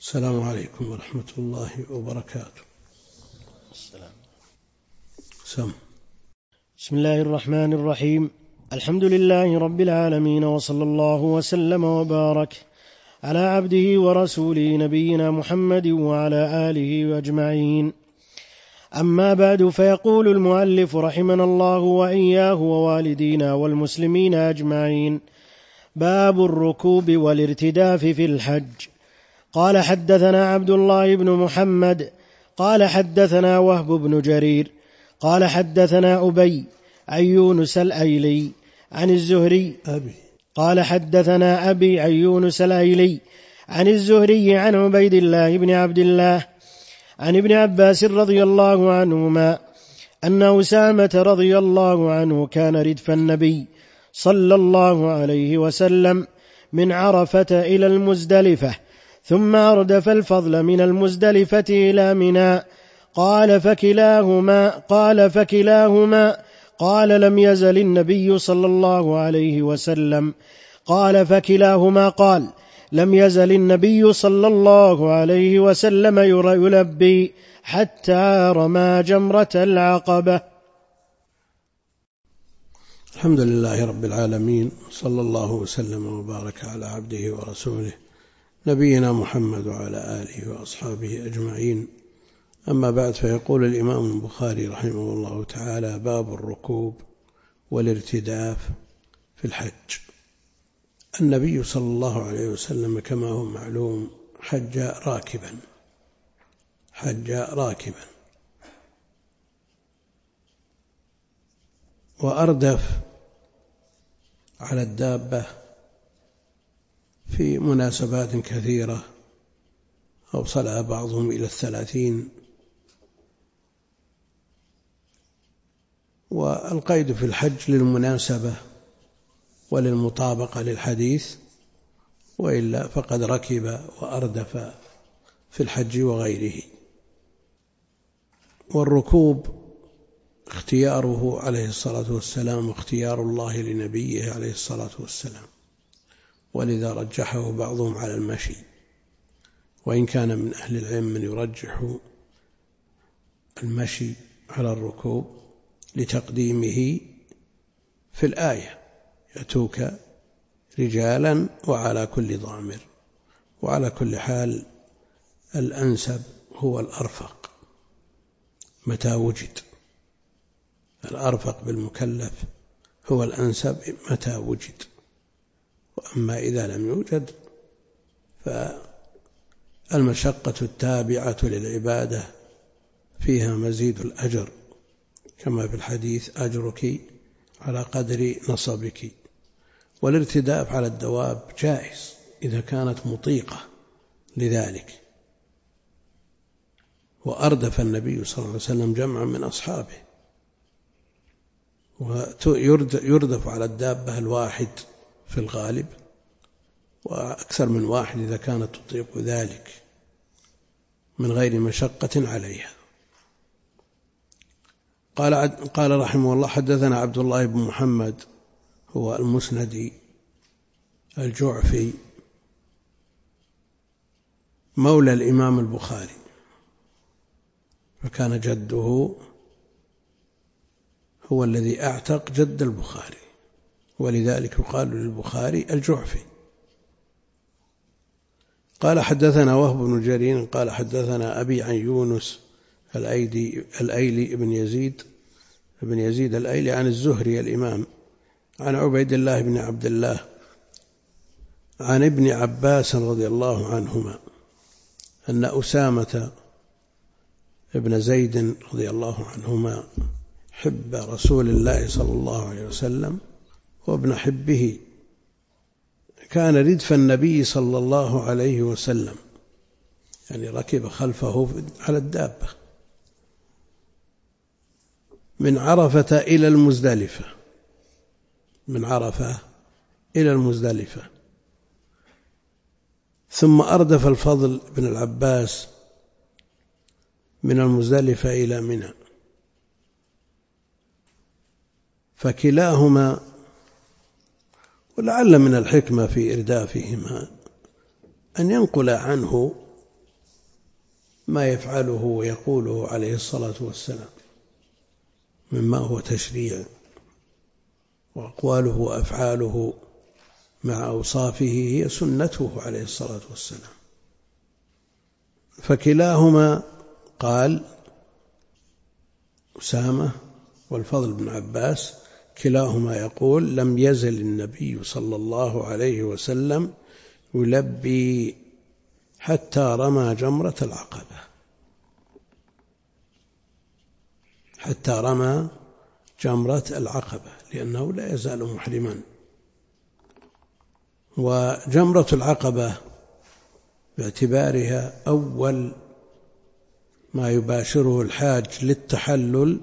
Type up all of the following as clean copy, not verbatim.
السلام عليكم ورحمة الله وبركاته. بسم الله الرحمن الرحيم. الحمد لله رب العالمين، وصلى الله وسلم وبارك على عبده ورسوله نبينا محمد وعلى آله أجمعين. أما بعد، فيقول المؤلف رحمنا الله وإياه ووالدينا والمسلمين أجمعين: باب الركوب والارتداف في الحج. قال: حدثنا عبد الله بن محمد قال حدثنا وهب بن جرير قال حدثنا أبي عن يونس الأيلي عن الزهري قال حدثنا أبي عن يونس الأيلي عن الزهري عن عبيد الله بن عبد الله عن ابن عباس رضي الله عنهما أن أسامة رضي الله عنه كان ردف النبي صلى الله عليه وسلم من عرفة إلى المزدلفة، ثم أردف الفضل من المزدلفة إلى منى. قال فكلاهما قال لم يزل النبي صلى الله عليه وسلم قال فكلاهما قال لم يزل النبي صلى الله عليه وسلم يلبي حتى رمى جمرة العقبة. الحمد لله رب العالمين، صلى الله وسلم وبارك على عبده ورسوله نبينا محمد وعلى آله وأصحابه أجمعين. أما بعد، فيقول الإمام البخاري رحمه الله تعالى: باب الركوب والارتداف في الحج. النبي صلى الله عليه وسلم كما هو معلوم حج راكبا وأردف على الدابة في مناسبات كثيرة، أوصلها بعضهم إلى 30. والقيد في الحج للمناسبة وللمطابقة للحديث، وإلا فقد ركب وأردف في الحج وغيره. والركوب اختياره عليه الصلاة والسلام، اختيار الله لنبيه عليه الصلاة والسلام، ولذا رجحه بعضهم على المشي، وإن كان من أهل العلم من يرجح المشي على الركوب لتقديمه في الآية: يأتوك رجالا وعلى كل ضامر. وعلى كل حال الأنسب هو الأرفق متى وجد، الأرفق بالمكلف هو الأنسب متى وجد. وأما إذا لم يوجد فالمشقة التابعة للعبادة فيها مزيد الأجر، كما في الحديث: أجرك على قدر نصبك. والارتداف على الدواب جائز إذا كانت مطيقة لذلك. وأردف النبي صلى الله عليه وسلم جمعا من أصحابه، ويردف على الدابة الواحد في الغالب، وأكثر من واحد إذا كانت تطيق ذلك من غير مشقة عليها. قال رحمه الله: حدثنا عبد الله بن محمد هو المسندي الجعفي مولى الإمام البخاري، فكان جده هو الذي أعتق جد البخاري، ولذلك يقال للبخاري الجعفي. قال: حدثنا وهب بن جرير قال حدثنا أبي عن يونس الأيلي بن يزيد الأيلي عن الزهري الإمام عن عبيد الله بن عبد الله عن ابن عباس رضي الله عنهما أن أسامة ابن زيد رضي الله عنهما حب رسول الله صلى الله عليه وسلم وابن حبه كان ردف النبي صلى الله عليه وسلم، يعني ركب خلفه على الدابة من عرفة إلى المزدلفة، من عرفة إلى المزدلفة، ثم أردف الفضل بن العباس من المزدلفة إلى منى. فكلاهما، ولعل من الحكمة في إردافهما أن ينقل عنه ما يفعله ويقوله عليه الصلاة والسلام مما هو تشريع، وأقواله وأفعاله مع أوصافه هي سنته عليه الصلاة والسلام. فكلاهما قال أسامة والفضل بن عباس كلاهما يقول لم يزل النبي صلى الله عليه وسلم يلبي حتى رمى جمرة العقبة، حتى رمى جمرة العقبة، لأنه لا يزال محرما. وجمرة العقبة باعتبارها أول ما يباشره الحاج للتحلل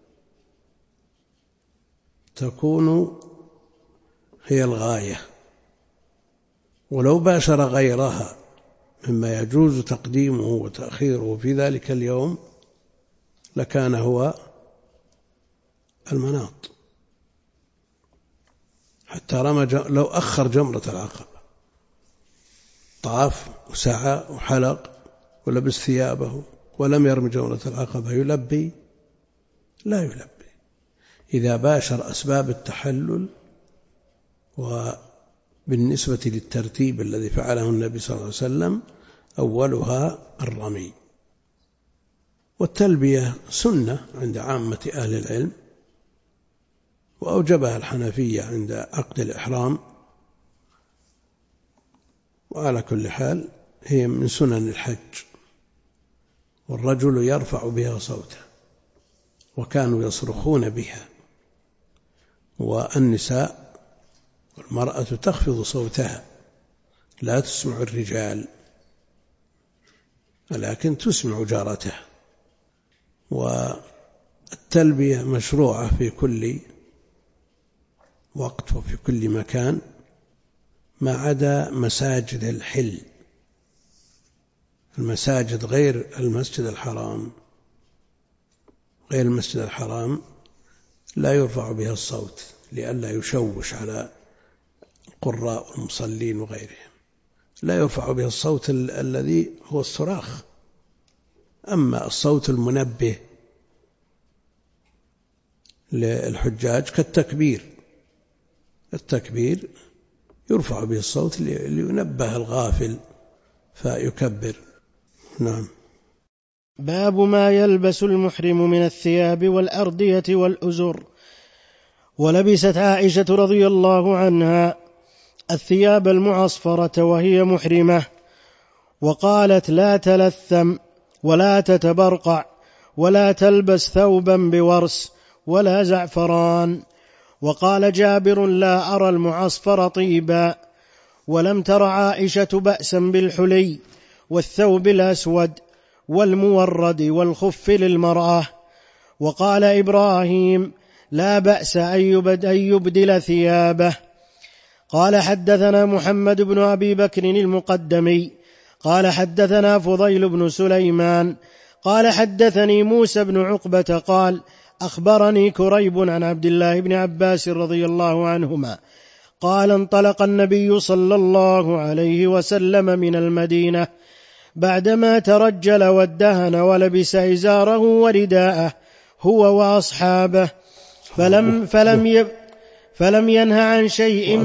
تكون هي الغاية، ولو باشر غيرها مما يجوز تقديمه وتأخيره في ذلك اليوم لكان هو المناط. حتى رمى لو أخر جمرة العقبة طاف وسعى وحلق ولبس ثيابه ولم يرمي جمرة العقبة يلبي؟ لا يلبي. إذا باشر أسباب التحلل، وبالنسبة للترتيب الذي فعله النبي صلى الله عليه وسلم أولها الرمي. والتلبية سنة عند عامة أهل العلم، وأوجبها الحنفية عند عقد الإحرام، وعلى كل حال هي من سنن الحج، والرجل يرفع بها صوته، وكانوا يصرخون بها، والنساء والمرأة تخفض صوتها لا تسمع الرجال ولكن تسمع جارتها. والتلبية مشروعة في كل وقت وفي كل مكان ما عدا مساجد الحل. المساجد غير المسجد الحرام، غير المسجد الحرام لا يرفع بها الصوت لئلا يشوش على القراء والمصلين وغيرهم، لا يرفع بها الصوت الذي هو الصراخ. أما الصوت المنبه للحجاج كالتكبير، التكبير يرفع به الصوت لينبه الغافل فيكبر. نعم. باب ما يلبس المحرم من الثياب والأردية والأزر. ولبست عائشة رضي الله عنها الثياب المعصفرة وهي محرمة، وقالت لا تلثم ولا تتبرقع ولا تلبس ثوبا بورس ولا زعفران. وقال جابر لا أرى المعصفر طيبا. ولم تر عائشة بأسا بالحلي والثوب الأسود والمورد والخف للمرأة. وقال إبراهيم لا بأس أن يبدل ثيابه. قال حدثنا محمد بن أبي بكر المقدمي قال حدثنا فضيل بن سليمان قال حدثني موسى بن عقبة قال أخبرني كريب عن عبد الله بن عباس رضي الله عنهما قال انطلق النبي صلى الله عليه وسلم من المدينة بعدما ترجل وادهن ولبس إزاره ورداءه هو وأصحابه فلم ينه عن شيء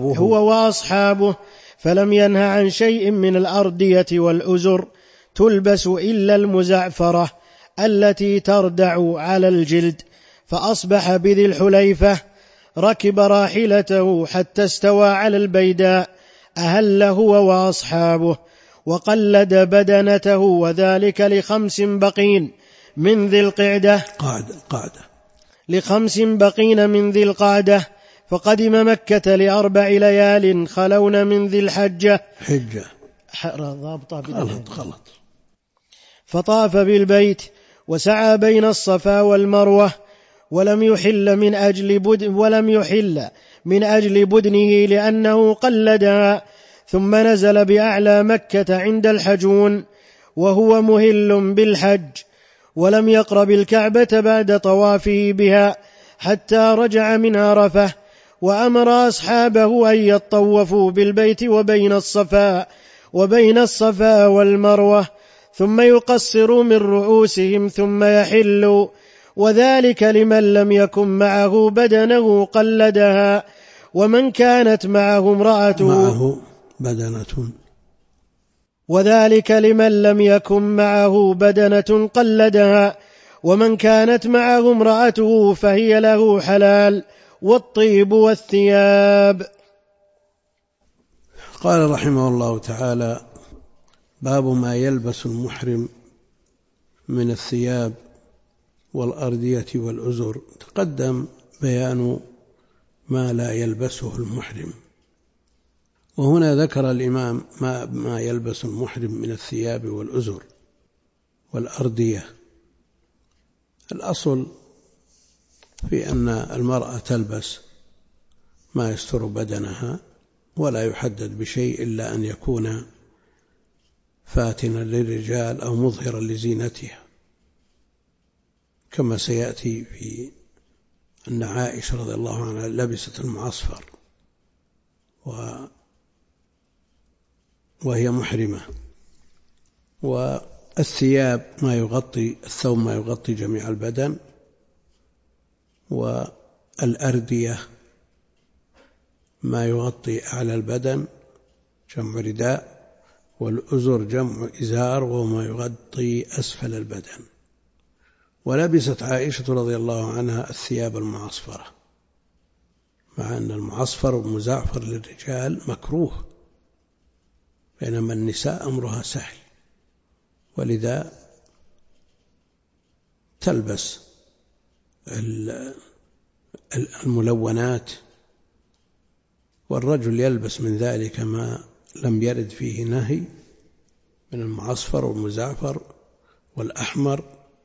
عن شيء من الأردية والأزر تلبس إلا المزعفرة التي تردع على الجلد. فأصبح بذي الحليفة ركب راحلته حتى استوى على البيداء أهل هو وأصحابه وقلد بدنته، وذلك ل5 بقين من ذي القعدة من ذي القعدة. فقدم مكة ل4 ليال خلون من ذي الحجة فطاف بالبيت وسعى بين الصفا والمروة ولم يحل من أجل بدنه لأنه قلدها، ثم نزل بأعلى مكة عند الحجون وهو مهل بالحج، ولم يقرب الكعبة بعد طوافه بها حتى رجع من عرفة، وأمر أصحابه أن يطوفوا بالبيت وبين الصفا والمروة، ثم يقصروا من رؤوسهم ثم يحلوا، وذلك لمن لم يكن معه بدنه قلدها، ومن كانت معه امرأته بدنة، وذلك لمن لم يكن معه بدنة قلدها، ومن كانت معه امرأته فهي له حلال، والطيب والثياب. قال رحمه الله تعالى: باب ما يلبس المحرم من الثياب والأردية والأزر. تقدم بيان ما لا يلبسه المحرم، وهنا ذكر الإمام ما يلبس المحرم من الثياب والأزر والأردية. الأصل في أن المرأة تلبس ما يستر بدنها، ولا يحدد بشيء إلا أن يكون فاتنا للرجال أو مظهرا لزينتها، كما سيأتي في أن عائشة رضي الله عنها لبست المعصفر وهي محرمة. والثياب الثوب ما يغطي جميع البدن، والأردية ما يغطي أعلى البدن جمع رداء، والأزر جمع إزار وهو ما يغطي أسفل البدن. ولبست عائشة رضي الله عنها الثياب المعصفرة، مع أن المعصفر والمزعفر للرجال مكروه، بينما النساء أمرها سهل، ولذا تلبس الملونات، والرجل يلبس من ذلك ما لم يرد فيه نهي من المعصفر والمزعفر والأحمر،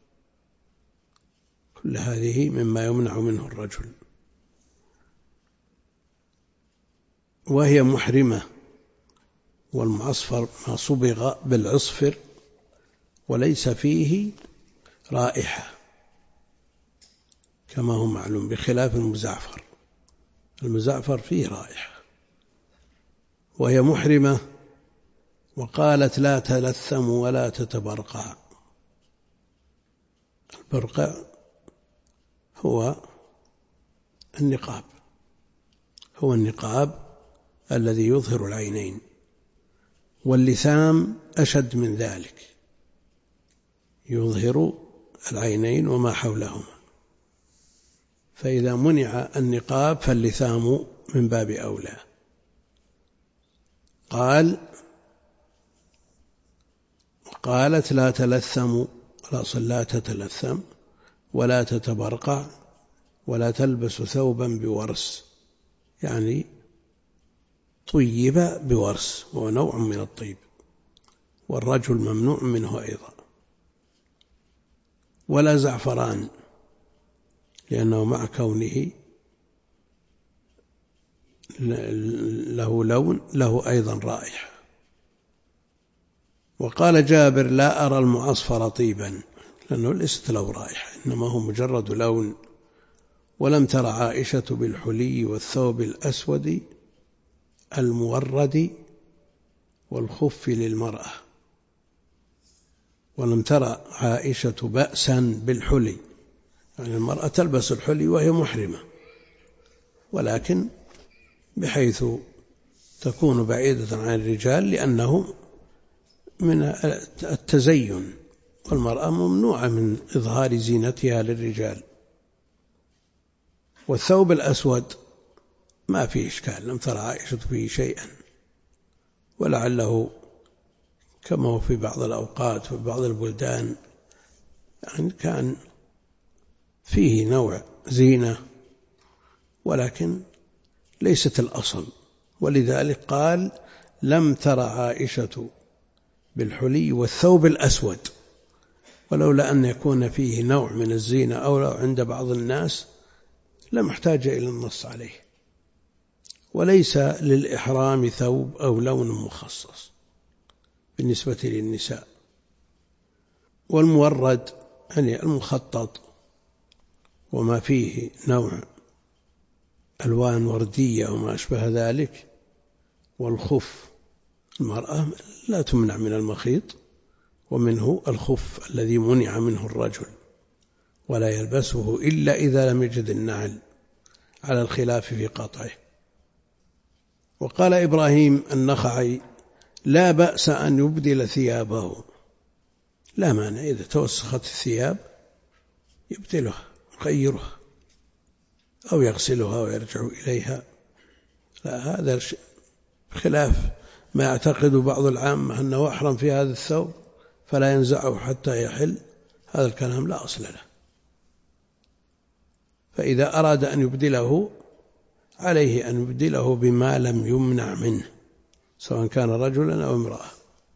كل هذه مما يمنع منه الرجل. وهي محرمة، والمعصفر ما صبغ بالعصفر وليس فيه رائحة كما هو معلوم، بخلاف المزعفر، المزعفر فيه رائحة. وهي محرمة، وقالت: لا تلثم ولا تتبرقع. البرقع هو النقاب الذي يظهر العينين، واللثام أشد من ذلك، يظهر العينين وما حولهما، فإذا منع النقاب فاللثام من باب أولى. قالت: لا تلثم، الأصل لا تتلثم ولا تتبرقع ولا تلبس ثوبا بورس، يعني طيب بورس، وهو نوع من الطيب، والرجل ممنوع منه أيضا. ولا زعفران، لأنه مع كونه له لون له أيضا رائحة. وقال جابر: لا أرى المعصفر طيبا، لأنه ليست له رائحة، إنما هو مجرد لون. ولم تر عائشة بالحلي والثوب الأسود المورد والخف للمرأة. ولم تر عائشة بأسا بالحلي، يعني المرأة تلبس الحلي وهي محرمة، ولكن بحيث تكون بعيدة عن الرجال، لأنه من التزين، والمرأة ممنوعة من إظهار زينتها للرجال. والثوب الأسود ما فيه إشكال، لم تر عائشة فيه شيئا، ولعله كما هو في بعض الأوقات وفي بعض البلدان يعني كان فيه نوع زينة، ولكن ليست الأصل. ولذلك قال: لم تر عائشة بالحلي والثوب الأسود، ولولا أن يكون فيه نوع من الزينة أو عند بعض الناس لم احتاج إلى النص عليه. وليس للإحرام ثوب أو لون مخصص بالنسبة للنساء. والمورد يعني المخطط وما فيه نوع ألوان وردية وما أشبه ذلك. والخف، المرأة لا تمنع من المخيط، ومنه الخف الذي منع منه الرجل ولا يلبسه إلا إذا لم يجد النعل، على الخلاف في قطعه. وقال إبراهيم النخعي: لا بأس أن يبدل ثيابه، لا مانع إذا توسخت الثياب يبدلها يغيرها أو يغسلها ويرجع إليها، لا، هذا خلاف ما يعتقد بعض العامة أنه أحرم في هذا الثوب فلا ينزعه حتى يحل، هذا الكلام لا أصل له. فإذا أراد أن يبدله عليه أن يبدله بما لم يمنع منه، سواء كان رجلا أو امرأة.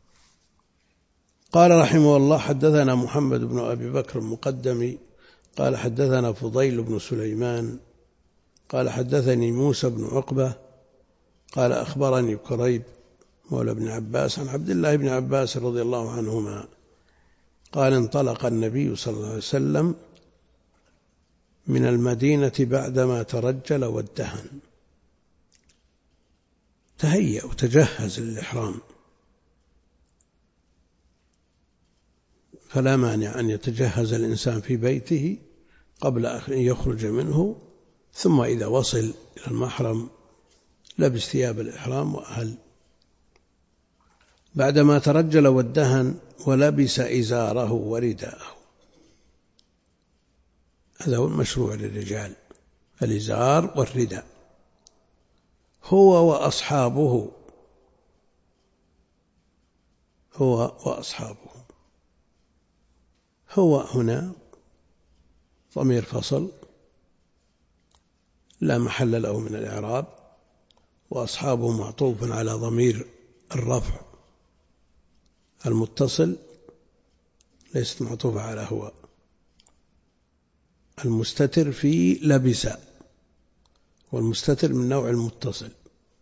قال رحمه الله: حدثنا محمد بن أبي بكر المقدمي قال حدثنا فضيل بن سليمان قال حدثني موسى بن عقبة قال أخبرني كريب مولى بن عباس عن عبد الله بن عباس رضي الله عنهما قال: انطلق النبي صلى الله عليه وسلم من المدينة بعدما ترجل وادهن، تهيأ وتجهز للإحرام، فلا مانع أن يتجهز الإنسان في بيته قبل أن يخرج منه، ثم إذا وصل إلى المحرم لبس ثياب الإحرام وأهل. بعدما ترجل وادهن ولبس إزاره ورداءه، هذا هو المشروع للرجال، الإزار والرداء. هو وأصحابه هو هنا ضمير فصل لا محل له من الإعراب، وأصحابه معطوف على ضمير الرفع المتصل، ليست معطوفة على هو. المستتر في لبس، والمستتر من نوع المتصل.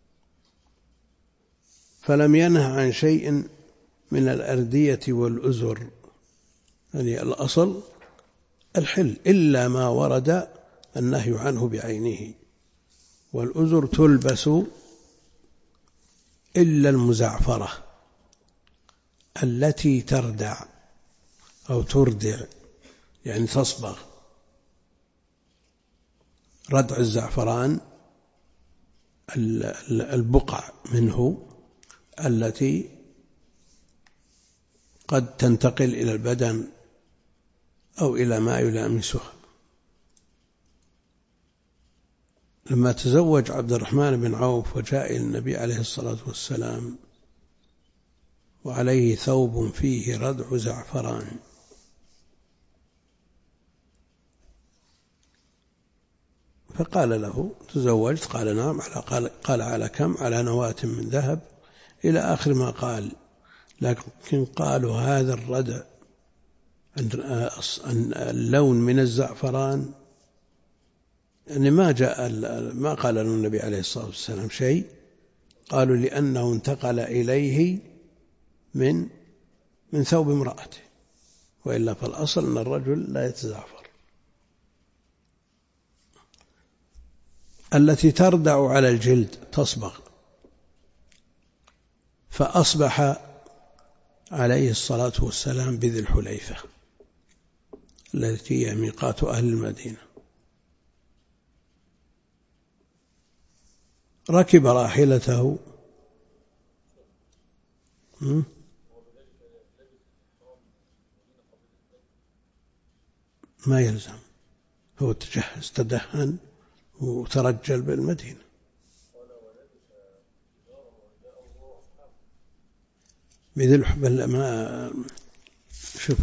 فلم ينه عن شيء من الأردية والأزر، يعني الأصل الحل إلا ما ورد النهي عنه بعينه. والأزر تلبس إلا المزعفرة التي تردع أو تردع، يعني تصبغ. ردع الزعفران البقع منه التي قد تنتقل إلى البدن أو إلى ما يلامسها. لما تزوج عبد الرحمن بن عوف وجاء إلى النبي عليه الصلاة والسلام وعليه ثوب فيه ردع زعفران، فقال له: تزوجت؟ قال: نعم. قال: على كم؟ على نواة من ذهب، إلى آخر ما قال. لكن قالوا هذا الردع اللون من الزعفران، يعني ما قال له النبي عليه الصلاة والسلام شيء. قالوا لأنه انتقل إليه من ثوب امرأته، وإلا فالأصل أن الرجل لا يتزعفر. التي تردع على الجلد تصبغ. فأصبح عليه الصلاة والسلام بذي الحليفة التي هي ميقات أهل المدينة، ركب راحلته. ما يلزم، هو تجهز تدهن وترجل بالمدينة. بذي ما شوف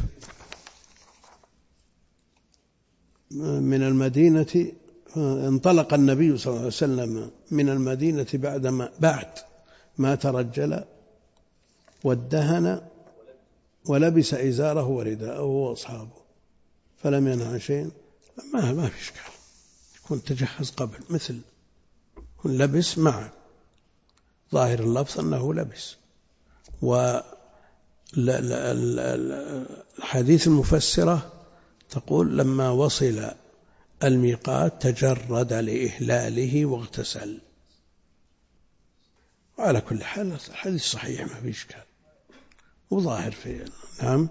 من المدينة. انطلق النبي صلى الله عليه وسلم من المدينة بعد ما ترجل وادهن ولبس إزاره ورداءه وأصحابه، فلم ينه عن شيء. ما في إشكال، يكون تجهز قبل، مثل يكون لبس مع ظاهر اللفظ أنه لبس. والحديث المفسرة تقول: لما وصل الميقات تجرد لإهلاله واغتسل. وعلى كل حال الحديث صحيح، ما في إشكال. وظاهر في نعم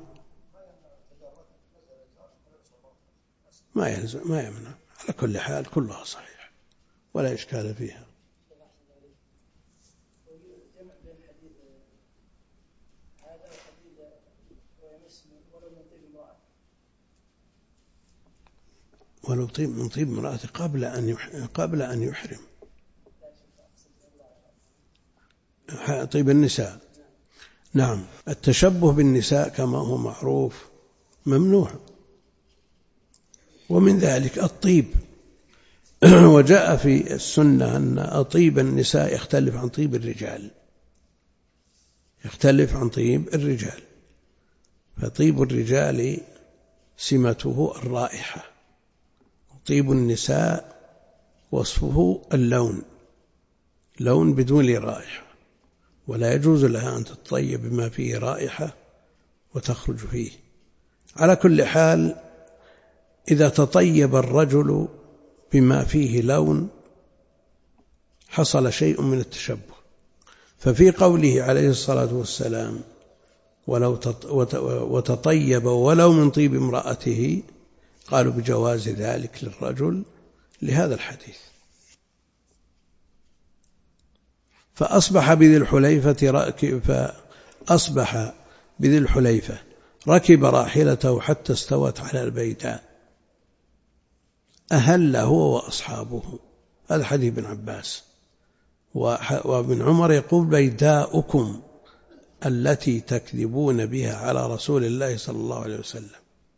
ما يلزم ما يمنع، على كل حال كلها صحيح ولا إشكال فيها. ولو طيب من طيب امرأته قبل أن يحرم. طيب النساء نعم، التشبه بالنساء كما هو معروف ممنوع، ومن ذلك الطيب. وجاء في السنة أن طيب النساء يختلف عن طيب الرجال، يختلف عن طيب الرجال. فطيب الرجال سمته الرائحة، طيب النساء وصفه اللون، لون بدون رائحة، ولا يجوز لها أن تتطيب بما فيه رائحة وتخرج فيه. على كل حال إذا تطيب الرجل بما فيه لون حصل شيء من التشبه. ففي قوله عليه الصلاة والسلام وتطيب ولو من طيب امرأته، قالوا بجواز ذلك للرجل لهذا الحديث. فأصبح بذي الحليفة ركب راحلته حتى استوت على البيداء، أهل هو وأصحابه. هذا حديث ابن عباس. وابن عمر يقول بيداؤكم التي تكذبون بها على رسول الله صلى الله عليه وسلم.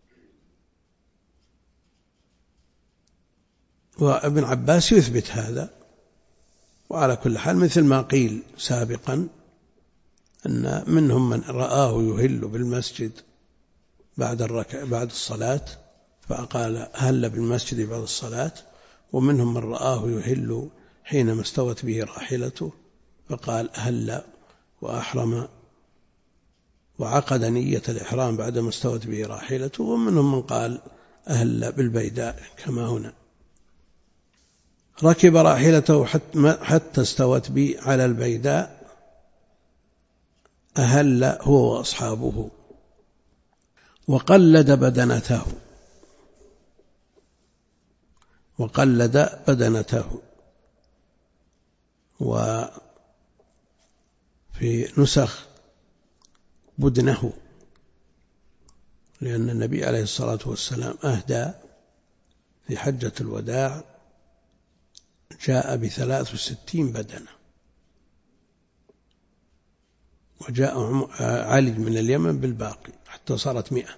وابن عباس يثبت هذا. وعلى كل حال مثل ما قيل سابقا أن منهم من رآه يهل بالمسجد بعد الصلاة فقال هل بالمسجد بعد الصلاة، ومنهم من رآه يهل حينما استوت به راحلته فقال هل وأحرم وعقد نية الإحرام بعدما استوت به راحلته، ومنهم من قال أهل بالبيداء كما هنا. ركب راحلته حتى استوت به على البيداء، أهل هو وأصحابه، وقلد بدنته. وفي نسخ بدنه، لأن النبي عليه الصلاة والسلام أهدى في حجة الوداع جاء ب63 بدنة، وجاء علي من اليمن بالباقي حتى صارت 100.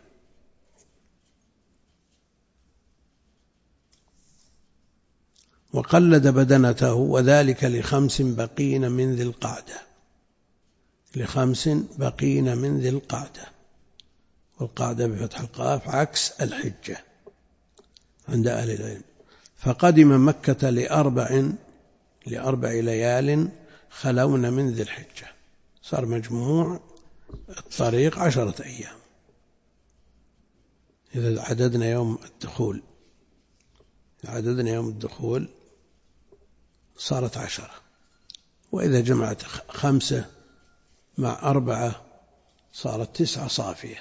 وقلد بدنته وذلك ل5 بقين من ذي القعدة، ل5 بقين من ذي القعدة، والقعدة بفتح القاف عكس الحجة عند أهل العلم. فقدم مكة لأربع ليال خلون من ذي الحجة، صار مجموع الطريق 10 أيام إذا عددنا يوم الدخول صارت 10، وإذا جمعت 5 مع 4 صارت 9 صافية.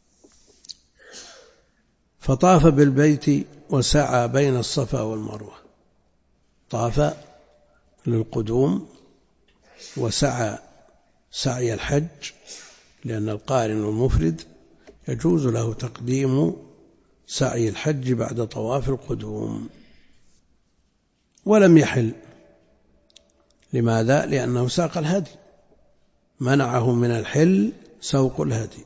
فطاف بالبيت وسعى بين الصفا والمروة، طاف للقدوم وسعى سعي الحج، لأن القارن والمفرد يجوز له تقديم سعي الحج بعد طواف القدوم. ولم يحل، لماذا؟ لأنه ساق الهدي، منعه من الحل سوق الهدي،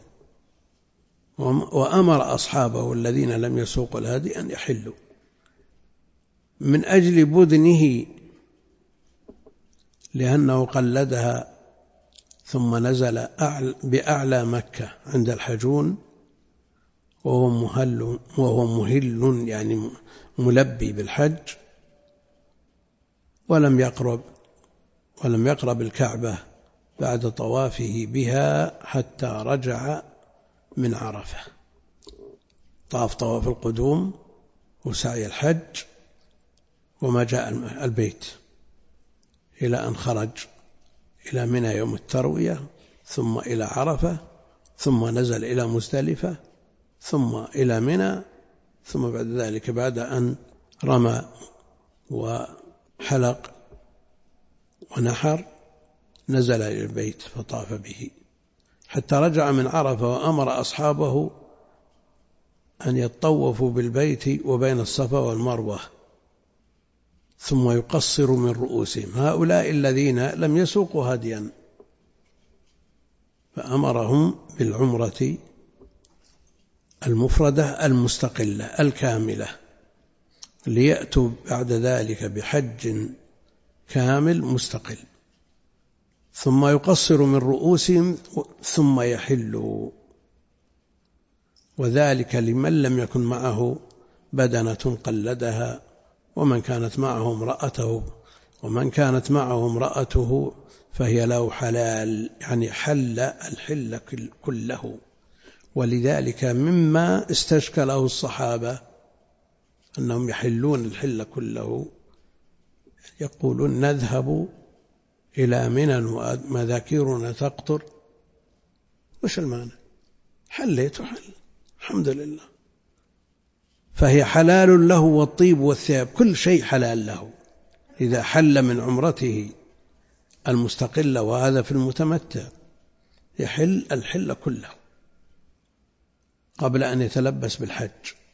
وأمر أصحابه الذين لم يسوقوا الهدي أن يحلوا من أجل بدنه، لأنه قلدها ثم نزل بأعلى مكة عند الحجون وهو مهل يعني ملبي بالحج، ولم يقرب الكعبة بعد طوافه بها حتى رجع من عرفة. طاف طواف القدوم وسعي الحج وما جاء البيت إلى أن خرج إلى منى يوم التروية، ثم إلى عرفة، ثم نزل إلى مزدلفة ثم إلى منى، ثم بعد ذلك بعد أن رمى وحلق ونحر نزل إلى البيت فطاف به حتى رجع من عرفة، وأمر أصحابه أن يطوفوا بالبيت وبين الصفا والمروة ثم يقصروا من رؤوسهم، هؤلاء الذين لم يسوقوا هديا، فأمرهم بالعمرة المفردة المستقلة الكاملة، ليأتوا بعد ذلك بحج كامل مستقل، ثم يقصروا من رؤوسهم ثم يحلوا، وذلك لمن لم يكن معه بدنة قلدها، ومن كانت معه امرأته فهي له حلال، يعني حل الحل كله. ولذلك مما استشكله الصحابة أنهم يحلون الحل كله، يقولون نذهب إلى منى ومذاكيرنا تقطر، وش المانع؟ حليت وحل الحمد لله، فهي حلال له، والطيب والثياب كل شيء حلال له إذا حل من عمرته المستقلة، وهذا في المتمتع يحل الحل كله قبل أن يتلبس بالحج.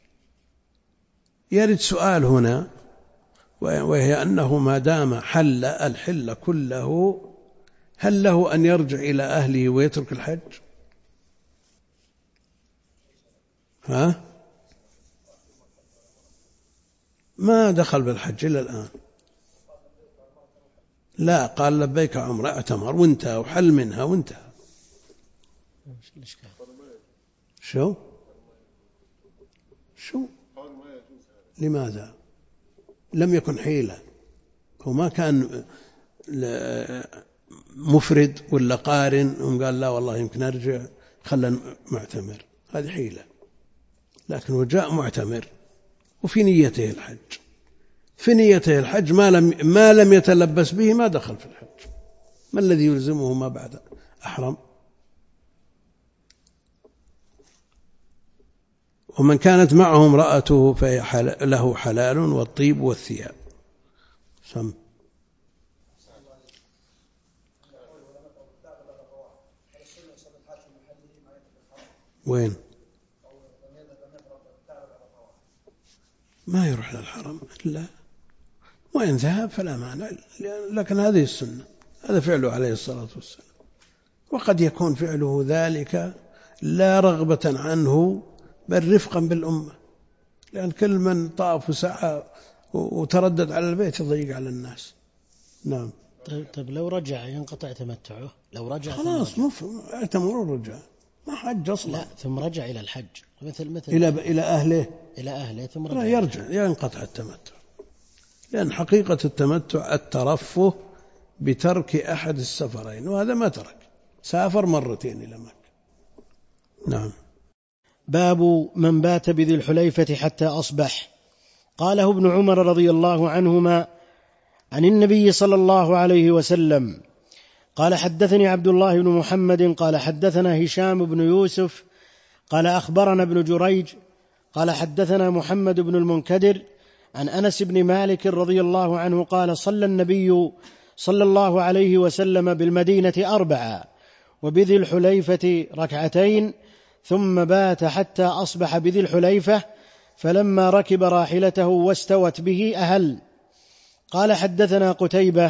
يرد سؤال هنا، وهي أنه ما دام حل الحل كله هل له أن يرجع إلى أهله ويترك الحج؟ ما دخل بالحج إلى الآن، لا، قال لبيك عمرة اعتمر وانتهى وحل منها وانتهى. شو لماذا؟ لم يكن حيلة، وما كان مفرد ولا قارن وقال لا والله يمكن أرجع خلنا معتمر، هذه حيلة. لكن وجاء معتمر وفي نيته الحج، في نيته الحج ما لم يتلبس به ما دخل في الحج، ما الذي يلزمه ما بعد أحرم؟ ومن كانت معه امرأته فهي له حلال، والطيب والثياب. سم وين؟ ما يروح للحرم إلا وإن ذهب فلا مانع، لكن هذه السنة، هذا فعله عليه الصلاة والسلام. وقد يكون فعله ذلك لا رغبة عنه بل رفقا بالأمة، لأن كل من طاف وسعى وتردد على البيت يضيق على الناس. نعم. طيب لو رجع ينقطع تمتعه؟ لو رجع خلاص اعتمر ورجع، ما حج أصلا. لا، ثم رجع إلى الحج مثل إلى أهله ثم رجع يرجع ينقطع التمتع، لأن حقيقة التمتع الترفه بترك أحد السفرين، وهذا ما ترك، سافر مرتين إلى مكة. نعم. باب من بات بذي الحليفة حتى أصبح. قاله ابن عمر رضي الله عنهما عن النبي صلى الله عليه وسلم قال: حدثني عبد الله بن محمد قال حدثنا هشام بن يوسف قال أخبرنا ابن جريج قال حدثنا محمد بن المنكدر عن أنس بن مالك رضي الله عنه قال: صلى النبي صلى الله عليه وسلم بالمدينة 4 وبذي الحليفة 2 ثم بات حتى أصبح بذي الحليفة، فلما ركب راحلته واستوت به أهل. قال: حدثنا قتيبة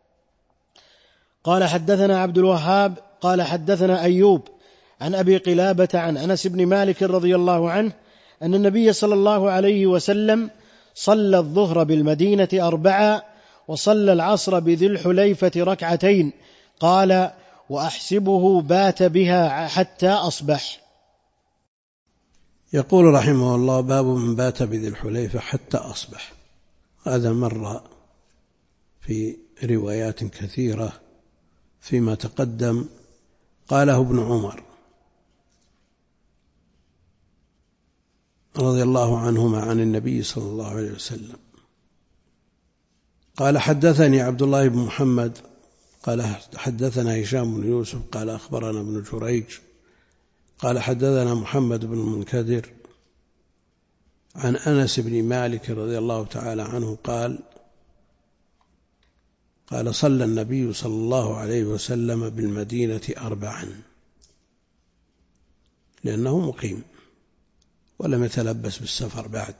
قال حدثنا عبد الوهاب قال حدثنا أيوب عن أبي قلابة عن أنس بن مالك رضي الله عنه أن النبي صلى الله عليه وسلم صلى الظهر بالمدينة 4 وصلى العصر بذي الحليفة 2. قال: وأحسبه بات بها حتى أصبح. يقول رحمه الله: باب من بات بذي الحليفة حتى أصبح. هذا مر في روايات كثيرة فيما تقدم. قاله ابن عمر رضي الله عنهما عن النبي صلى الله عليه وسلم قال: حدثني عبد الله بن محمد قال حدثنا هشام بن يوسف قال أخبرنا ابن جريج قال حدثنا محمد بن المنكدر عن أنس بن مالك رضي الله تعالى عنه قال صلى النبي صلى الله عليه وسلم بالمدينة 4، لأنه مقيم ولم يتلبس بالسفر بعد،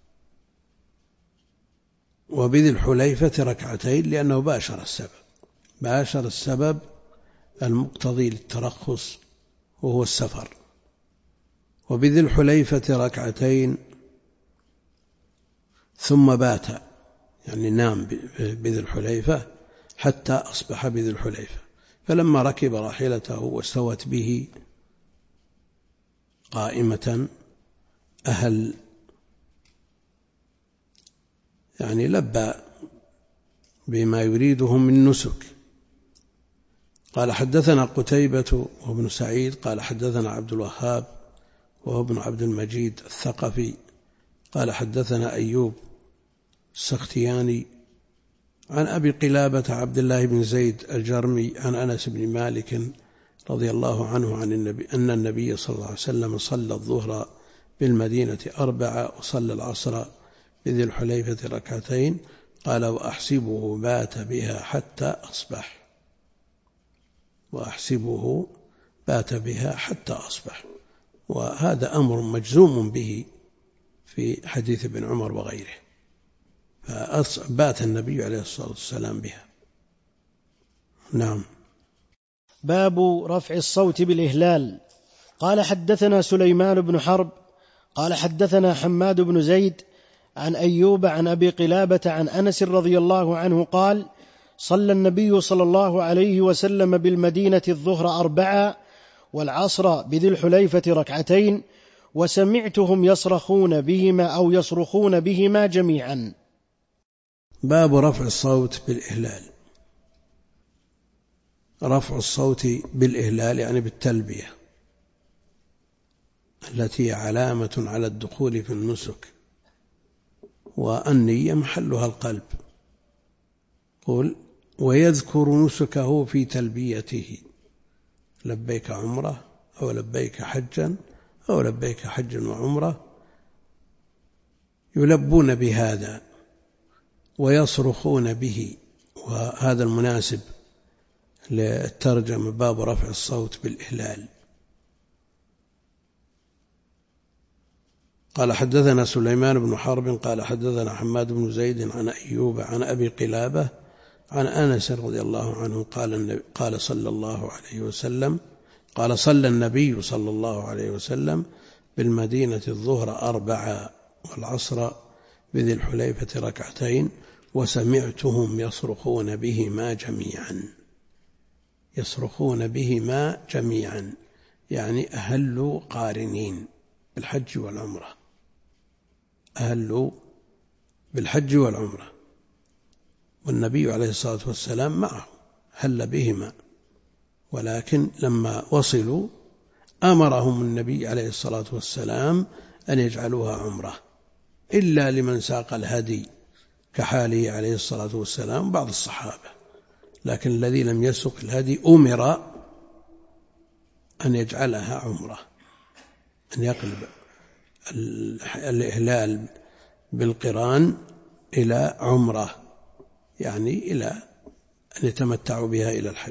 وبذي الحليفة 2 لأنه باشر السبب المقتضي للترخص وهو السفر. وبذي الحليفة 2 ثم بات، يعني نام بذي الحليفة حتى أصبح بذي الحليفة. فلما ركب راحلته واستوت به قائمة أهل، يعني لبى بما يريدهم من نسك. قال حدثنا قتيبة وابن سعيد قال حدثنا عبد الوهاب وهو ابن عبد المجيد الثقفي قال حدثنا أيوب السختياني عن أبي قلابة عبد الله بن زيد الجرمي عن أنس بن مالك رضي الله عنه أن النبي صلى الله عليه وسلم صلى الظهر بالمدينة 4 وصلى العصر بذي الحليفة 2 قال وأحسبه بات بها حتى أصبح. وهذا أمر مجزوم به في حديث ابن عمر وغيره، فبات النبي عليه الصلاة والسلام بها. نعم. باب رفع الصوت بالإهلال. قال حدثنا سليمان بن حرب قال حدثنا حماد بن زيد عن أيوب عن أبي قلابة عن أنس رضي الله عنه قال صلى النبي صلى الله عليه وسلم بالمدينة الظهر 4 والعصر بذي الحليفة 2 وسمعتهم يصرخون بهما أو يصرخون بهما جميعا. باب رفع الصوت بالإهلال. رفع الصوت بالإهلال يعني بالتلبية التي هي علامة على الدخول في النسك، والنية محلها القلب. قل ويذكر نسكه في تلبيته لبيك عمرة أو لبيك حجا أو لبيك حجا وعمرة، يلبون بهذا ويصرخون به، وهذا المناسب للترجمة باب رفع الصوت بالإهلال. قال حدثنا سليمان بن حرب قال حدثنا حماد بن زيد عن أيوب عن أبي قلابة عن أنس رضي الله عنه قال صلى الله عليه وسلم قال صلى النبي صلى الله عليه وسلم بالمدينة الظهر 4 والعصر بذي الحليفة 2 وسمعتهم يصرخون بهما جميعا يعني أهلوا قارنين بالحج والعمرة، والنبي عليه الصلاة والسلام معه هل بهما، ولكن لما وصلوا أمرهم النبي عليه الصلاة والسلام أن يجعلوها عمرة إلا لمن ساق الهدي كحاله عليه الصلاة والسلام بعض الصحابة، لكن الذي لم يسق الهدي أمر أن يجعلها عمرة، أن يقلب الإهلال بالقران إلى عمرة، يعني إلى أن يتمتعوا بها إلى الحج.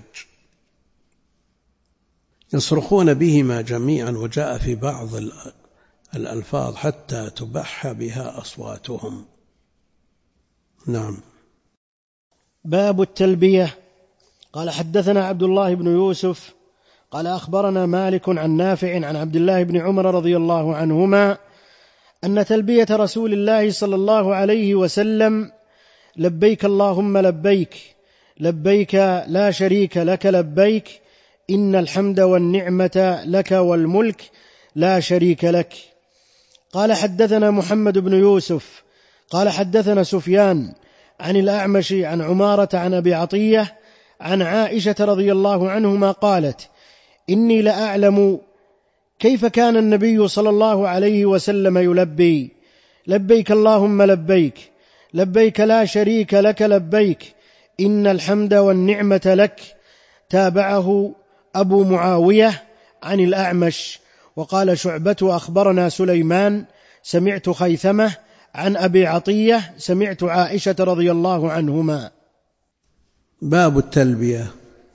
يصرخون بهما جميعا، وجاء في بعض الألفاظ حتى تبح بها أصواتهم. نعم. باب التلبية. قال حدثنا عبد الله بن يوسف قال أخبرنا مالك عن نافع عن عبد الله بن عمر رضي الله عنهما أن تلبية رسول الله صلى الله عليه وسلم لبيك اللهم لبيك لبيك لا شريك لك لبيك إن الحمد والنعمة لك والملك لا شريك لك. قال حدثنا محمد بن يوسف قال حدثنا سفيان عن الأعمش عن عمارة عن أبي عطية عن عائشة رضي الله عنهما قالت إني لأعلم كيف كان النبي صلى الله عليه وسلم يلبي لبيك اللهم لبيك لبيك لا شريك لك لبيك إن الحمد والنعمة لك. تابعه أبو معاوية عن الأعمش وقال شعبة أخبرنا سليمان سمعت خيثمة عن أبي عطية سمعت عائشة رضي الله عنهما. باب التلبية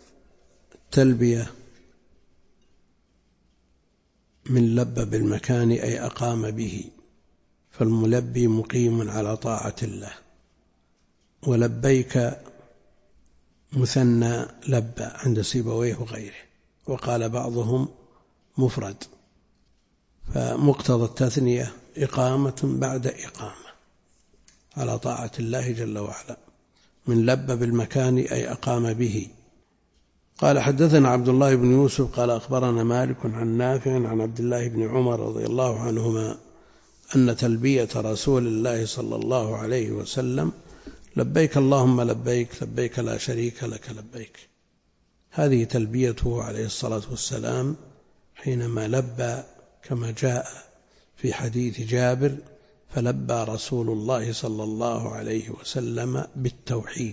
من لب بالمكان أي أقام به، فالملبي مقيم على طاعة الله. ولبيك مثنى لب عند سيبويه وغيره، وقال بعضهم مفرد، فمقتضى التثنية إقامة بعد إقامة على طاعة الله جل وعلا. من لب بالمكان أي أقام به. قال حدثنا عبد الله بن يوسف قال أخبرنا مالك عن نافع عن عبد الله بن عمر رضي الله عنهما أن تلبية رسول الله صلى الله عليه وسلم لبيك اللهم لبيك لبيك لا شريك لك لبيك. هذه تلبيته عليه الصلاة والسلام حينما لبى كما جاء في حديث جابر: فلبى رسول الله صلى الله عليه وسلم بالتوحيد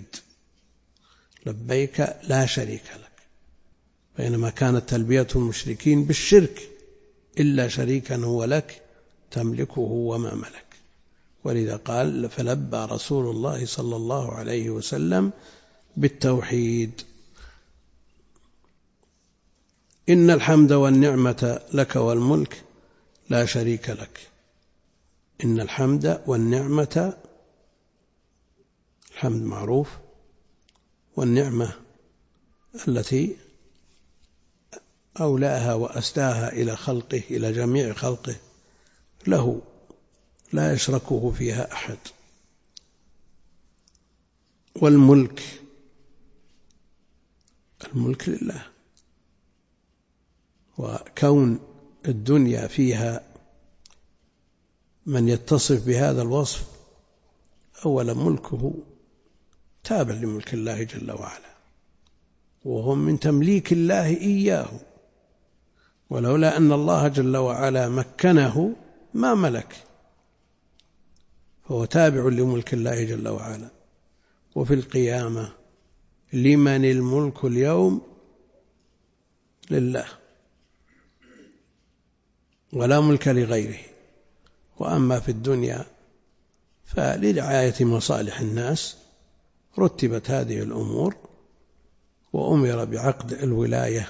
لبيك لا شريك لك. بينما كانت تلبية المشركين بالشرك: إلا شريكا هو لك تملكه وما ملك. ولذا قال: فلبى رسول الله صلى الله عليه وسلم بالتوحيد. إن الحمد والنعمة لك والملك لا شريك لك. إن الحمد والنعمة، الحمد معروف، والنعمة التي أولاها وأسداها إلى خلقه، إلى جميع خلقه، له لا يشركه فيها أحد. والملك، الملك لله. وكون الدنيا فيها من يتصف بهذا الوصف أولا ملكه تابع لملك الله جل وعلا، وهم من تمليك الله إياه، ولولا أن الله جل وعلا مكنه ما ملك، فهو تابع لملك الله جل وعلا. وفي القيامة: لمن الملك اليوم؟ لله، ولا ملك لغيره. وأما في الدنيا فلرعاية مصالح الناس رتبت هذه الأمور، وأمر بعقد الولاية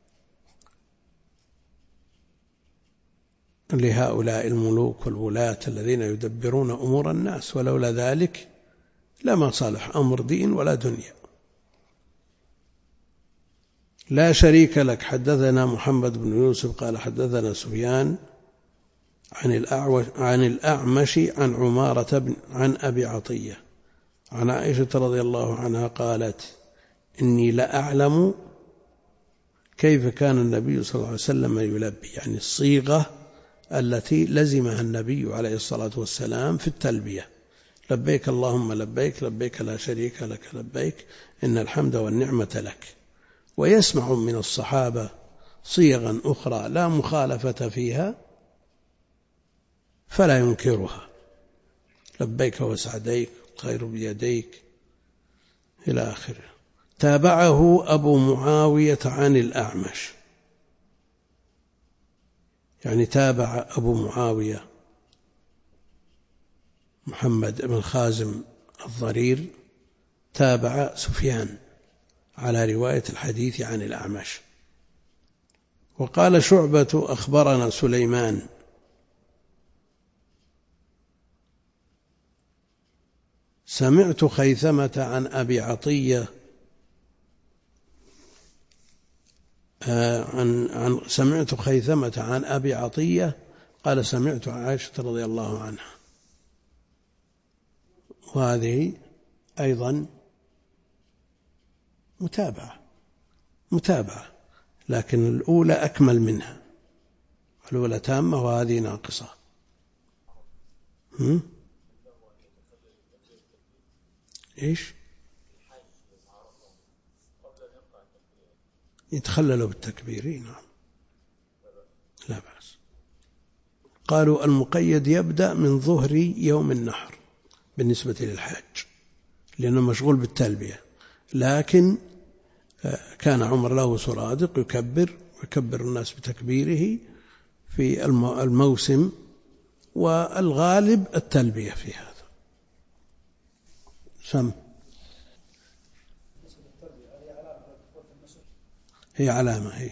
لهؤلاء الملوك والولاة الذين يدبرون أمور الناس، ولولا ذلك لما صالح أمر دين ولا دنيا. لا شريك لك. حدثنا محمد بن يوسف قال حدثنا سفيان عن الأعمش عن عمارة عن أبي عطية عن عائشة رضي الله عنها قالت: إني لأعلم كيف كان النبي صلى الله عليه وسلم يلبي، يعني الصيغة التي لزمها النبي عليه الصلاة والسلام في التلبية: لبيك اللهم لبيك لبيك لا شريك لك لبيك إن الحمد والنعمة لك. ويسمع من الصحابة صيغا أخرى لا مخالفة فيها فلا ينكرها: لبيك وسعديك، خير بيديك، إلى آخره. تابعه أبو معاوية عن الأعمش، يعني تابع أبو معاوية محمد بن خازم الضرير تابع سفيان على رواية الحديث عن الأعمش. وقال شعبة أخبرنا سليمان سمعت خيثمة عن أبي عطية سمعت خيثمة عن أبي عطية قال سمعت عائشة رضي الله عنها. وهذه أيضا متابعة، لكن الأولى أكمل منها، الأولى تامة وهذه ناقصة. إيش؟ يتخللوا بالتكبير. نعم، لا بأس. قالوا المقيد يبدأ من ظهر يوم النحر بالنسبة للحاج لأنه مشغول بالتلبية، لكن كان عمر له سرادق يكبر الناس بتكبيره، في الموسم، والغالب التلبية في هذا. سم هي علامة، هي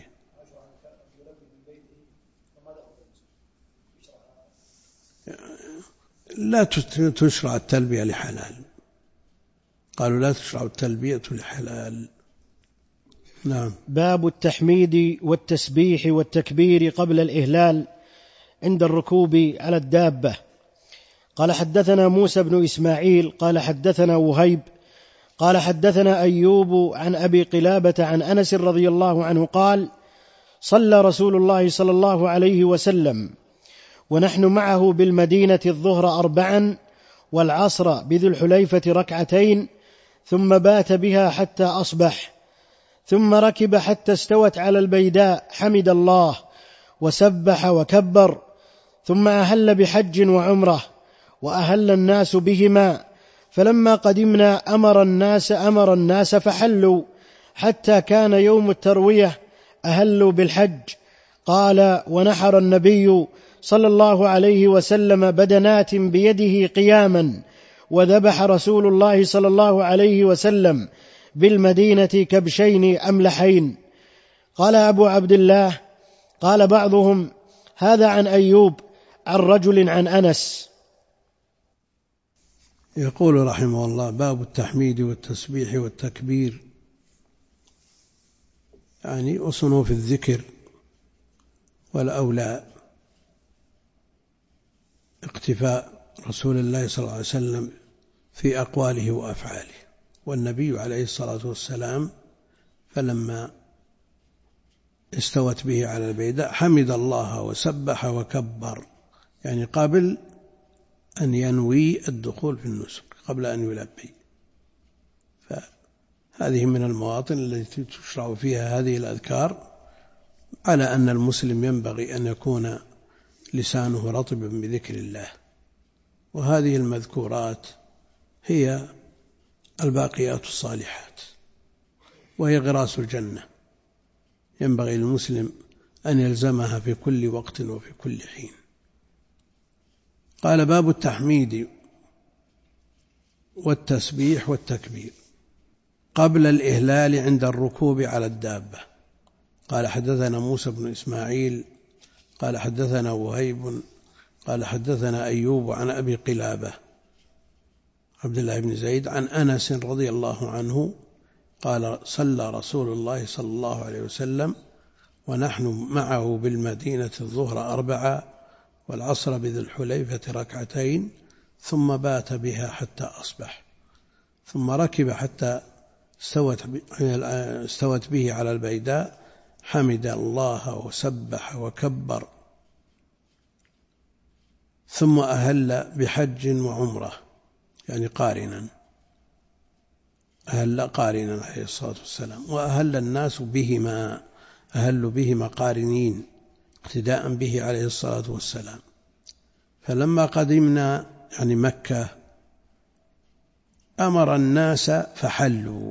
لا تشرع التلبية لحلال، قالوا لا تشرع التلبية لحلال. نعم. باب التحميد والتسبيح والتكبير قبل الإهلال عند الركوب على الدابة. قال حدثنا موسى بن إسماعيل قال حدثنا وهيب قال حدثنا أيوب عن أبي قلابة عن أنس رضي الله عنه قال: صلى رسول الله صلى الله عليه وسلم ونحن معه بالمدينة الظهر 4 والعصر بذي الحليفة 2 ثم بات بها حتى أصبح، ثم ركب حتى استوت على البيداء، حمد الله وسبح وكبر، ثم أهل بحج وعمرة، وأهل الناس بهما، فلما قدمنا أمر الناس فحلوا حتى كان يوم التروية أهلوا بالحج. قال: ونحر النبي صلى الله عليه وسلم بدنات بيده قياما، وذبح رسول الله صلى الله عليه وسلم بالمدينة كبشين أملحين. قال أبو عبد الله: قال بعضهم: هذا عن أيوب عن رجل عن أنس. يقول رحمه الله: باب التحميد والتسبيح والتكبير، يعني وصنوف الذكر، والأولى اقتفاء رسول الله صلى الله عليه وسلم في أقواله وأفعاله. والنبي عليه الصلاة والسلام فلما استوت به على البيداء حمد الله وسبح وكبر، يعني قبل أن ينوي الدخول في النسك، قبل أن يلبي. فهذه من المواطن التي تشرع فيها هذه الأذكار، على أن المسلم ينبغي أن يكون لسانه رطبا بذكر الله. وهذه المذكورات هي الباقيات الصالحات، وهي غراس الجنة، ينبغي للمسلم أن يلزمها في كل وقت وفي كل حين. قال: باب التحميد والتسبيح والتكبير قبل الإهلال عند الركوب على الدابة. قال حدثنا موسى بن إسماعيل قال حدثنا وهيب قال حدثنا أيوب عن أبي قلابة عبد الله بن زيد عن أنس رضي الله عنه قال: صلى رسول الله صلى الله عليه وسلم ونحن معه بالمدينة الظهر 4 والعصر بذي الحليفة 2 ثم بات بها حتى أصبح، ثم ركب حتى استوت به على البيداء، حمد الله وسبح وكبر، ثم أهل بحج وعمرة، يعني قارنا، أهل قارنا عليه الصلاة والسلام. وأهل الناس بهما، أهلوا بهما قارنين اقتداء به عليه الصلاة والسلام. فلما قدمنا يعني مكة أمر الناس فحلوا.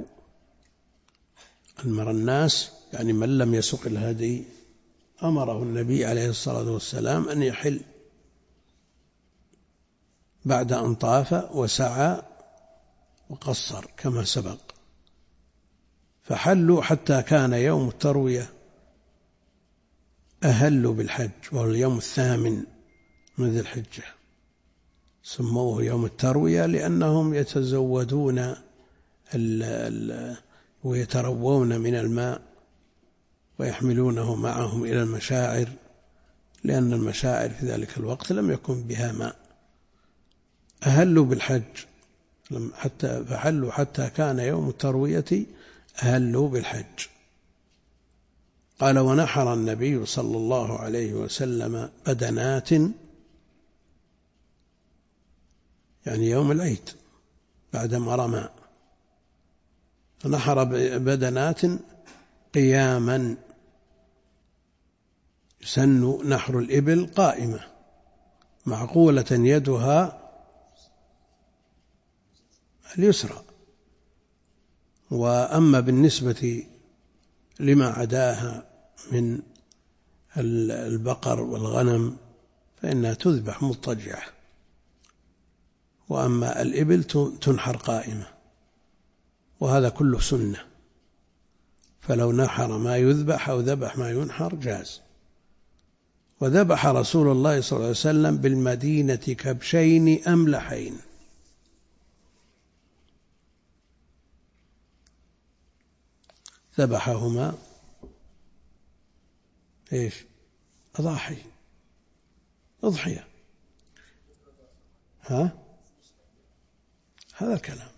أمر الناس يعني من لم يسق الهدي أمره النبي عليه الصلاة والسلام أن يحل بعد أن طاف وسعى وقصر كما سبق. فحلوا حتى كان يوم التروية أهلوا بالحج، وهو اليوم 8 من ذي الحجة. سموه يوم التروية لأنهم يتزودون ويتروون من الماء ويحملونه معهم إلى المشاعر، لأن المشاعر في ذلك الوقت لم يكن بها ماء. أهلوا بالحج فحلوا حتى كان يوم التروية أهلوا بالحج. قال: ونحر النبي صلى الله عليه وسلم بدنات، يعني يوم العيد بعدما رمى، فنحر بدنات قياما، يسن نحر الإبل قائمة معقولة يدها اليسرى. وأما بالنسبة لما عداها من البقر والغنم فإنها تذبح مضطجعة، وأما الإبل تنحر قائمة، وهذا كله سنة، فلو نحر ما يذبح أو ذبح ما ينحر جاز. وذبح رسول الله صلى الله عليه وسلم بالمدينة كبشين أملحين، ذبحهما إيش؟ أضحية. هذا الكلام.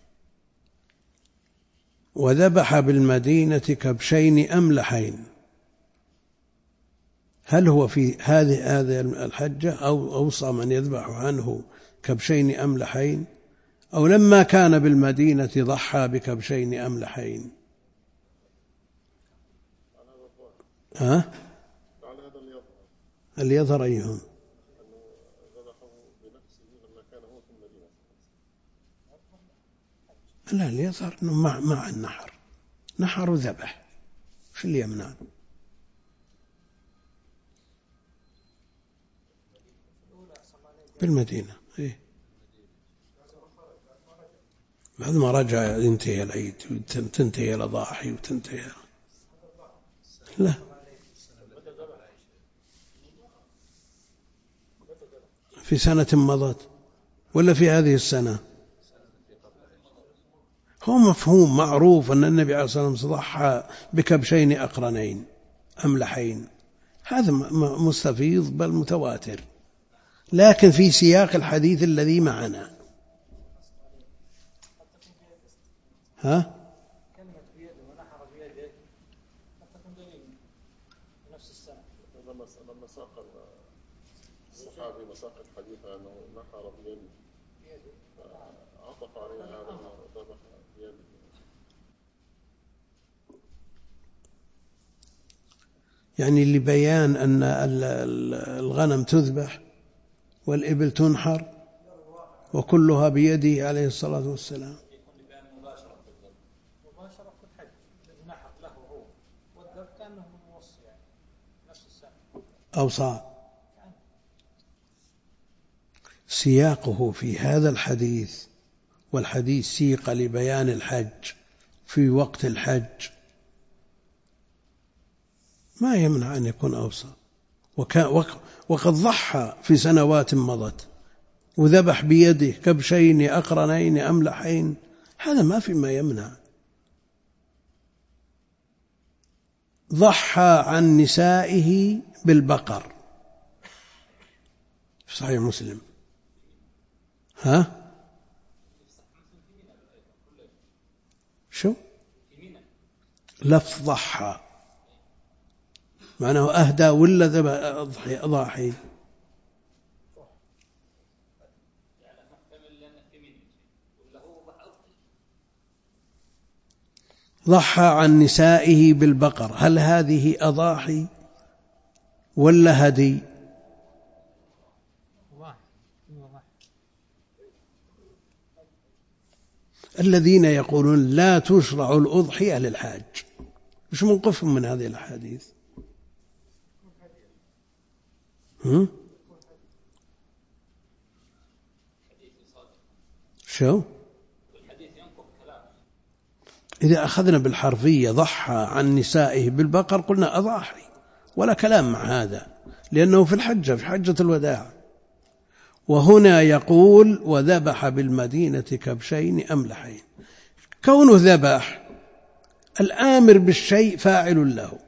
وذبح بالمدينة كبشين أملحين، هل هو في هذه الحجة أو أوصى من يذبح عنه كبشين أملحين، أو لما كان بالمدينة ضحى بكبشين أملحين؟ اللي يظهر أيهم؟ لا، اللي يظهر أنه مع النحر، نحر وذبح، وش اللي يمنع؟ بالمدينة إيه؟ بعد ما رجع ينتهي العيد وتنتهي الأضاحي وتنتهي. لا، في سنة مضت ولا في هذه السنة؟ هو مفهوم معروف أن النبي عليه الصلاة والسلام ضحى بكبشين أقرنين أملحين، هذا مستفيض بل متواتر، لكن في سياق الحديث الذي معنا. كلمة بيده ونحر بيده حتى تكون دليل نفس السنة. لما ساق الصحابي مساق الحديث أنه نحر بيده عطف عليه هذا أنه ذبح بيده. يعني لبيان أن الغنم تذبح والإبل تنحر وكلها بيده عليه الصلاة والسلام. أوصى. سياقه في هذا الحديث، والحديث سيق لبيان الحج في وقت الحج، ما يمنع أن يكون أوصى، وقد ضحى في سنوات مضت وذبح بيده كبشين أقرنين أملحين، هذا ما في ما يمنع. ضحى عن نسائه بالبقر في صحيح مسلم. شو لفظ ضحى معناه أهدى ولا ذبح أضاحي؟ ضحى عن نسائه بالبقر، هل هذه أضاحي ولا هدي؟ الذين يقولون لا تشرع الأضحية للحاج، مش موقفهم من هذه الأحاديث؟ شو إذا أخذنا بالحرفية ضحى عن نسائه بالبقر قلنا أضاحي، ولا كلام مع هذا، لأنه في الحجة، في حجة الوداع. وهنا يقول وذبح بالمدينة كبشين أملحين، كونه ذبح الآمر بالشيء فاعل له،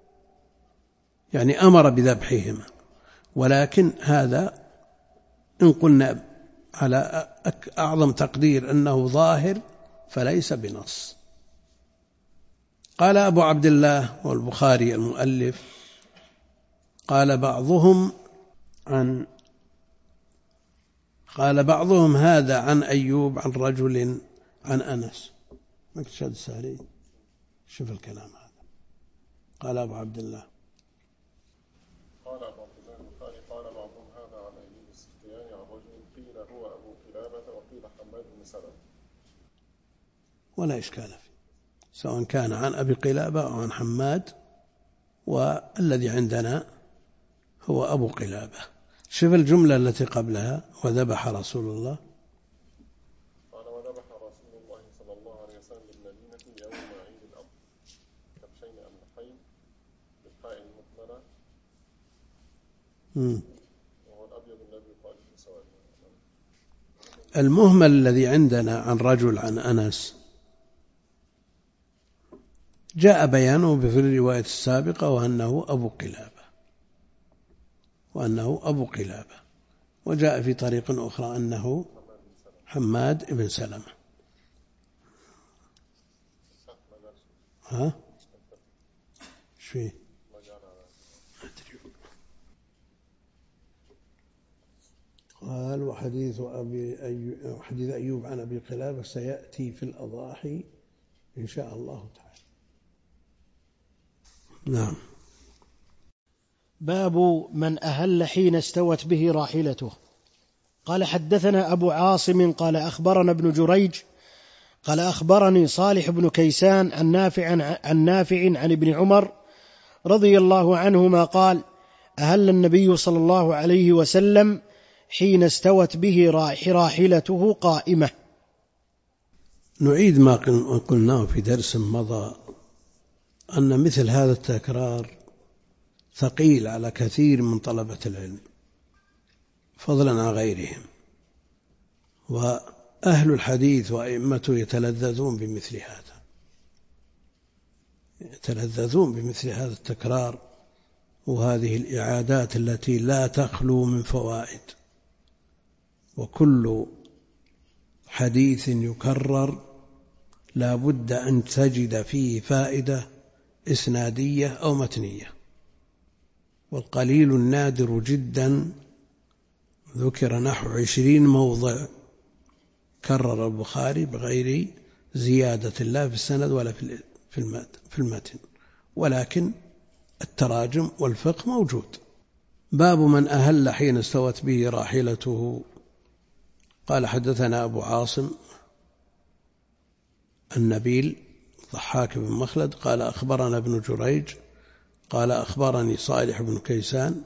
يعني أمر بذبحهما، ولكن هذا إن قلنا على أعظم تقدير أنه ظاهر فليس بنص. قال أبو عبد الله والبخاري المؤلف قال بعضهم هذا عن أيوب عن رجل عن أنس. ما تشهد سهلي، شوف الكلام هذا. قال أبو عبد الله قال بعضهم هذا عن أيوب السختياني عن رجل قيل هو أبو قلابة وقيل حماد بن سلمة، ولا إشكال فيه، سواء كان عن أبي قلابة أو عن حماد. والذي عندنا هو أبو قلابة. شوف الجملة التي قبلها: وذبح رسول الله. قال: وذبح رسول الله صلى الله عليه وسلم بالمدينة يوم عيد الأضحى كبشين أملحين بالحاء المهملة، وهو الأبيض الذي يقال في سواد. المهمل الذي عندنا عن رجل عن أنس جاء بيانه في الرواية السابقة وأنه أبو قلابة، وجاء في طريق أخرى أنه حماد بن سلمة. ها؟ شو قال: وحديث أيوب عن أبي قلابة سيأتي في الأضاحي إن شاء الله تعالى. نعم. باب من أهل حين استوت به راحلته. قال: حدثنا أبو عاصم قال: أخبرنا ابن جريج قال: أخبرني صالح بن كيسان عن نافع عن ابن عمر رضي الله عنهما قال: أهل النبي صلى الله عليه وسلم حين استوت به راحلته قائمة. نعيد ما قلناه في درس مضى، أن مثل هذا التكرار ثقيل على كثير من طلبة العلم فضلا عن غيرهم، وأهل الحديث وأئمته يتلذذون بمثل هذا التكرار وهذه الإعادات التي لا تخلو من فوائد، وكل حديث يكرر لا بد أن تجد فيه فائدة إسنادية أو متنية، والقليل النادر جدا ذكر نحو 20 موضع كرر البخاري بغير زيادة لا في السند ولا في المتن، ولكن التراجم والفقه موجود. باب من أهل حين استوت به راحلته. قال: حدثنا أبو عاصم النبيل ضحاك بن مخلد قال: أخبرنا ابن جريج قال: أخبرني صالح بن كيسان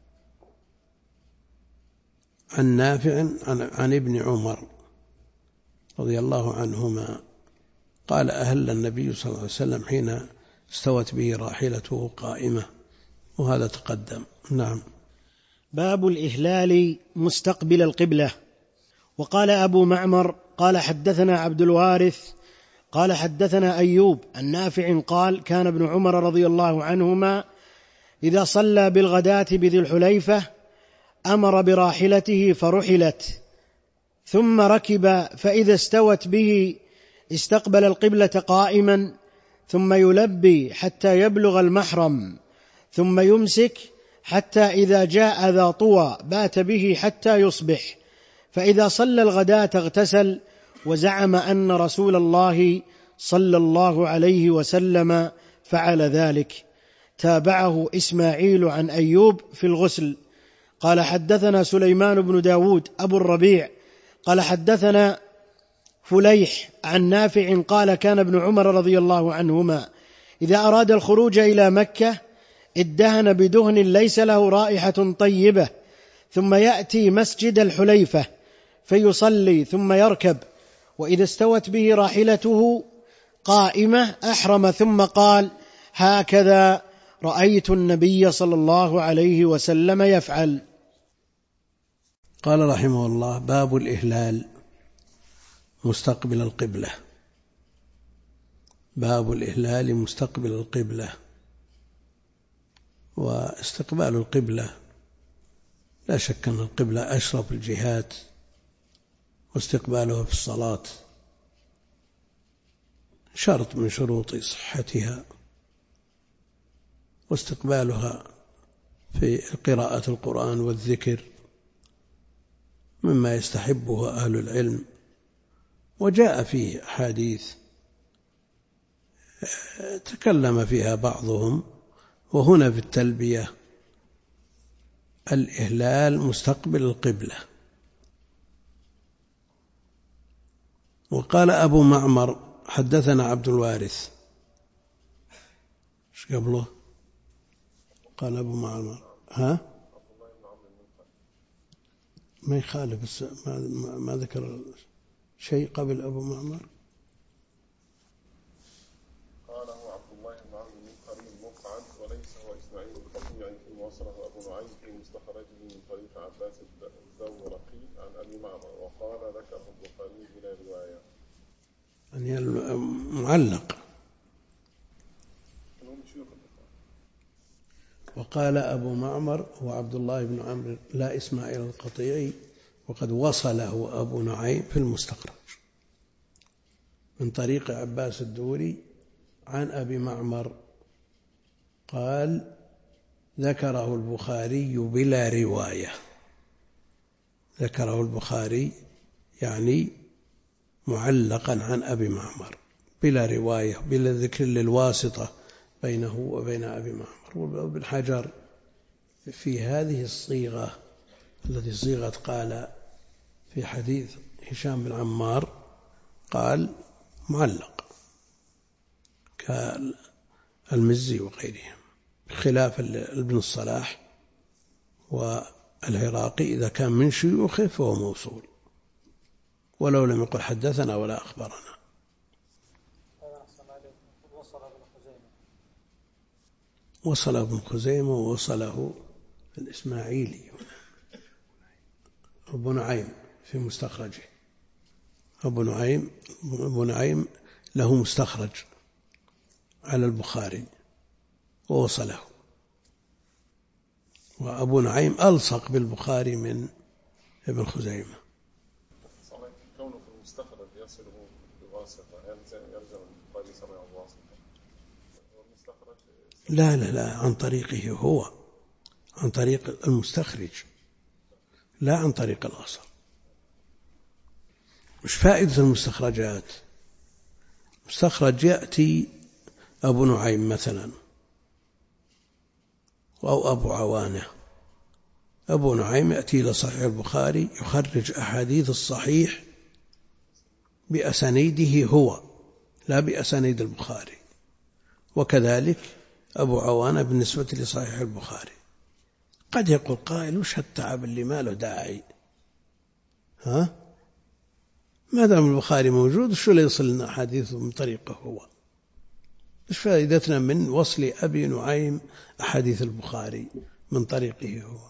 عن نافع عن ابن عمر رضي الله عنهما قال: أهل النبي صلى الله عليه وسلم حين استوت به راحلته قائمة، وهذا تقدم. نعم. باب الإهلال مستقبل القبلة. وقال أبو معمر قال: حدثنا عبد الوارث قال: حدثنا أيوب عن نافع قال: كان ابن عمر رضي الله عنهما إذا صلى بالغداة بذي الحليفة أمر براحلته فرحلت، ثم ركب، فإذا استوت به استقبل القبلة قائما، ثم يلبي حتى يبلغ المحرم، ثم يمسك حتى إذا جاء ذا طوى بات به حتى يصبح، فإذا صلى الغداة اغتسل، وزعم أن رسول الله صلى الله عليه وسلم فعل ذلك. تابعه إسماعيل عن أيوب في الغسل. قال: حدثنا سليمان بن داود أبو الربيع قال: حدثنا فليح عن نافع قال: كان ابن عمر رضي الله عنهما إذا أراد الخروج إلى مكة ادهن بدهن ليس له رائحة طيبة، ثم يأتي مسجد الحليفة فيصلي ثم يركب، وإذا استوت به راحلته قائمة أحرم، ثم قال: هكذا رأيت النبي صلى الله عليه وسلم يفعل. قال رحمه الله: باب الإهلال مستقبل القبلة. باب الإهلال مستقبل القبلة. واستقبال القبلة لا شك أن القبلة أشرف الجهات، واستقبالها في الصلاة شرط من شروط صحتها، واستقبالها في قراءة القرآن والذكر مما يستحبه أهل العلم، وجاء فيه أحاديث تكلم فيها بعضهم. وهنا في التلبية الإهلال مستقبل القبلة. وقال أبو معمر: حدثنا عبد الوارث. ايش قبله؟ قال أبو معمر: ها؟ ما يخالف، بس ما ذكر شيء قبل أبو معمر. قال هو عبد الله بن عمرو المنقري المقعد، وليس هو إسماعيل القطيع فيما وصله أبو نعيم في مستخرجه من طريق عباس الدورقي عن أبي معمر، وقال ذكره البخاري بلا رواية. يعني معلق. وقال أبو معمر هو عبد الله بن عمرو لا إسماعيل القطيعي، وقد وصله أبو نعيم في المستخرج من طريق عباس الدوري عن أبي معمر، قال ذكره البخاري بلا رواية. ذكره البخاري يعني معلقا عن أبي معمر بلا رواية، بلا ذكر للواسطة بينه وبين أبي معمر. وابن حجر في هذه الصيغة التي صيغة قال في حديث هشام بن عمار قال معلق كالمزي وغيرهم، بخلاف ابن الصلاح والعراقي إذا كان من شيوخه فهو موصول ولو لم يقل حدثنا ولا أخبرنا. وصل ابن خزيمة ووصله الإسماعيلي أبو نعيم في مستخرجه. أبو نعيم له مستخرج على البخاري ووصله، وأبو نعيم ألصق بالبخاري من ابن خزيمة. كونه في المستخرج يصله بواسطة يلزم البخاري سمع الواسطة. لا عن طريقه هو، عن طريق المستخرج لا عن طريق الأصل. مش فائدة المستخرجات؟ مستخرج يأتي أبو نعيم مثلا أو أبو عوانة. أبو نعيم يأتي إلى صحيح البخاري يخرج أحاديث الصحيح بأسانيده هو لا بأسانيد البخاري، وكذلك أبو عوانة بالنسبة لصحيح البخاري. قد يقول قائل وش هالتعب اللي ما له داعي، ما دام البخاري موجود شو اللي يصل لنا حديثه من طريقه هو؟ إيش فائدتنا من وصل أبي نعيم أحاديث البخاري من طريقه هو؟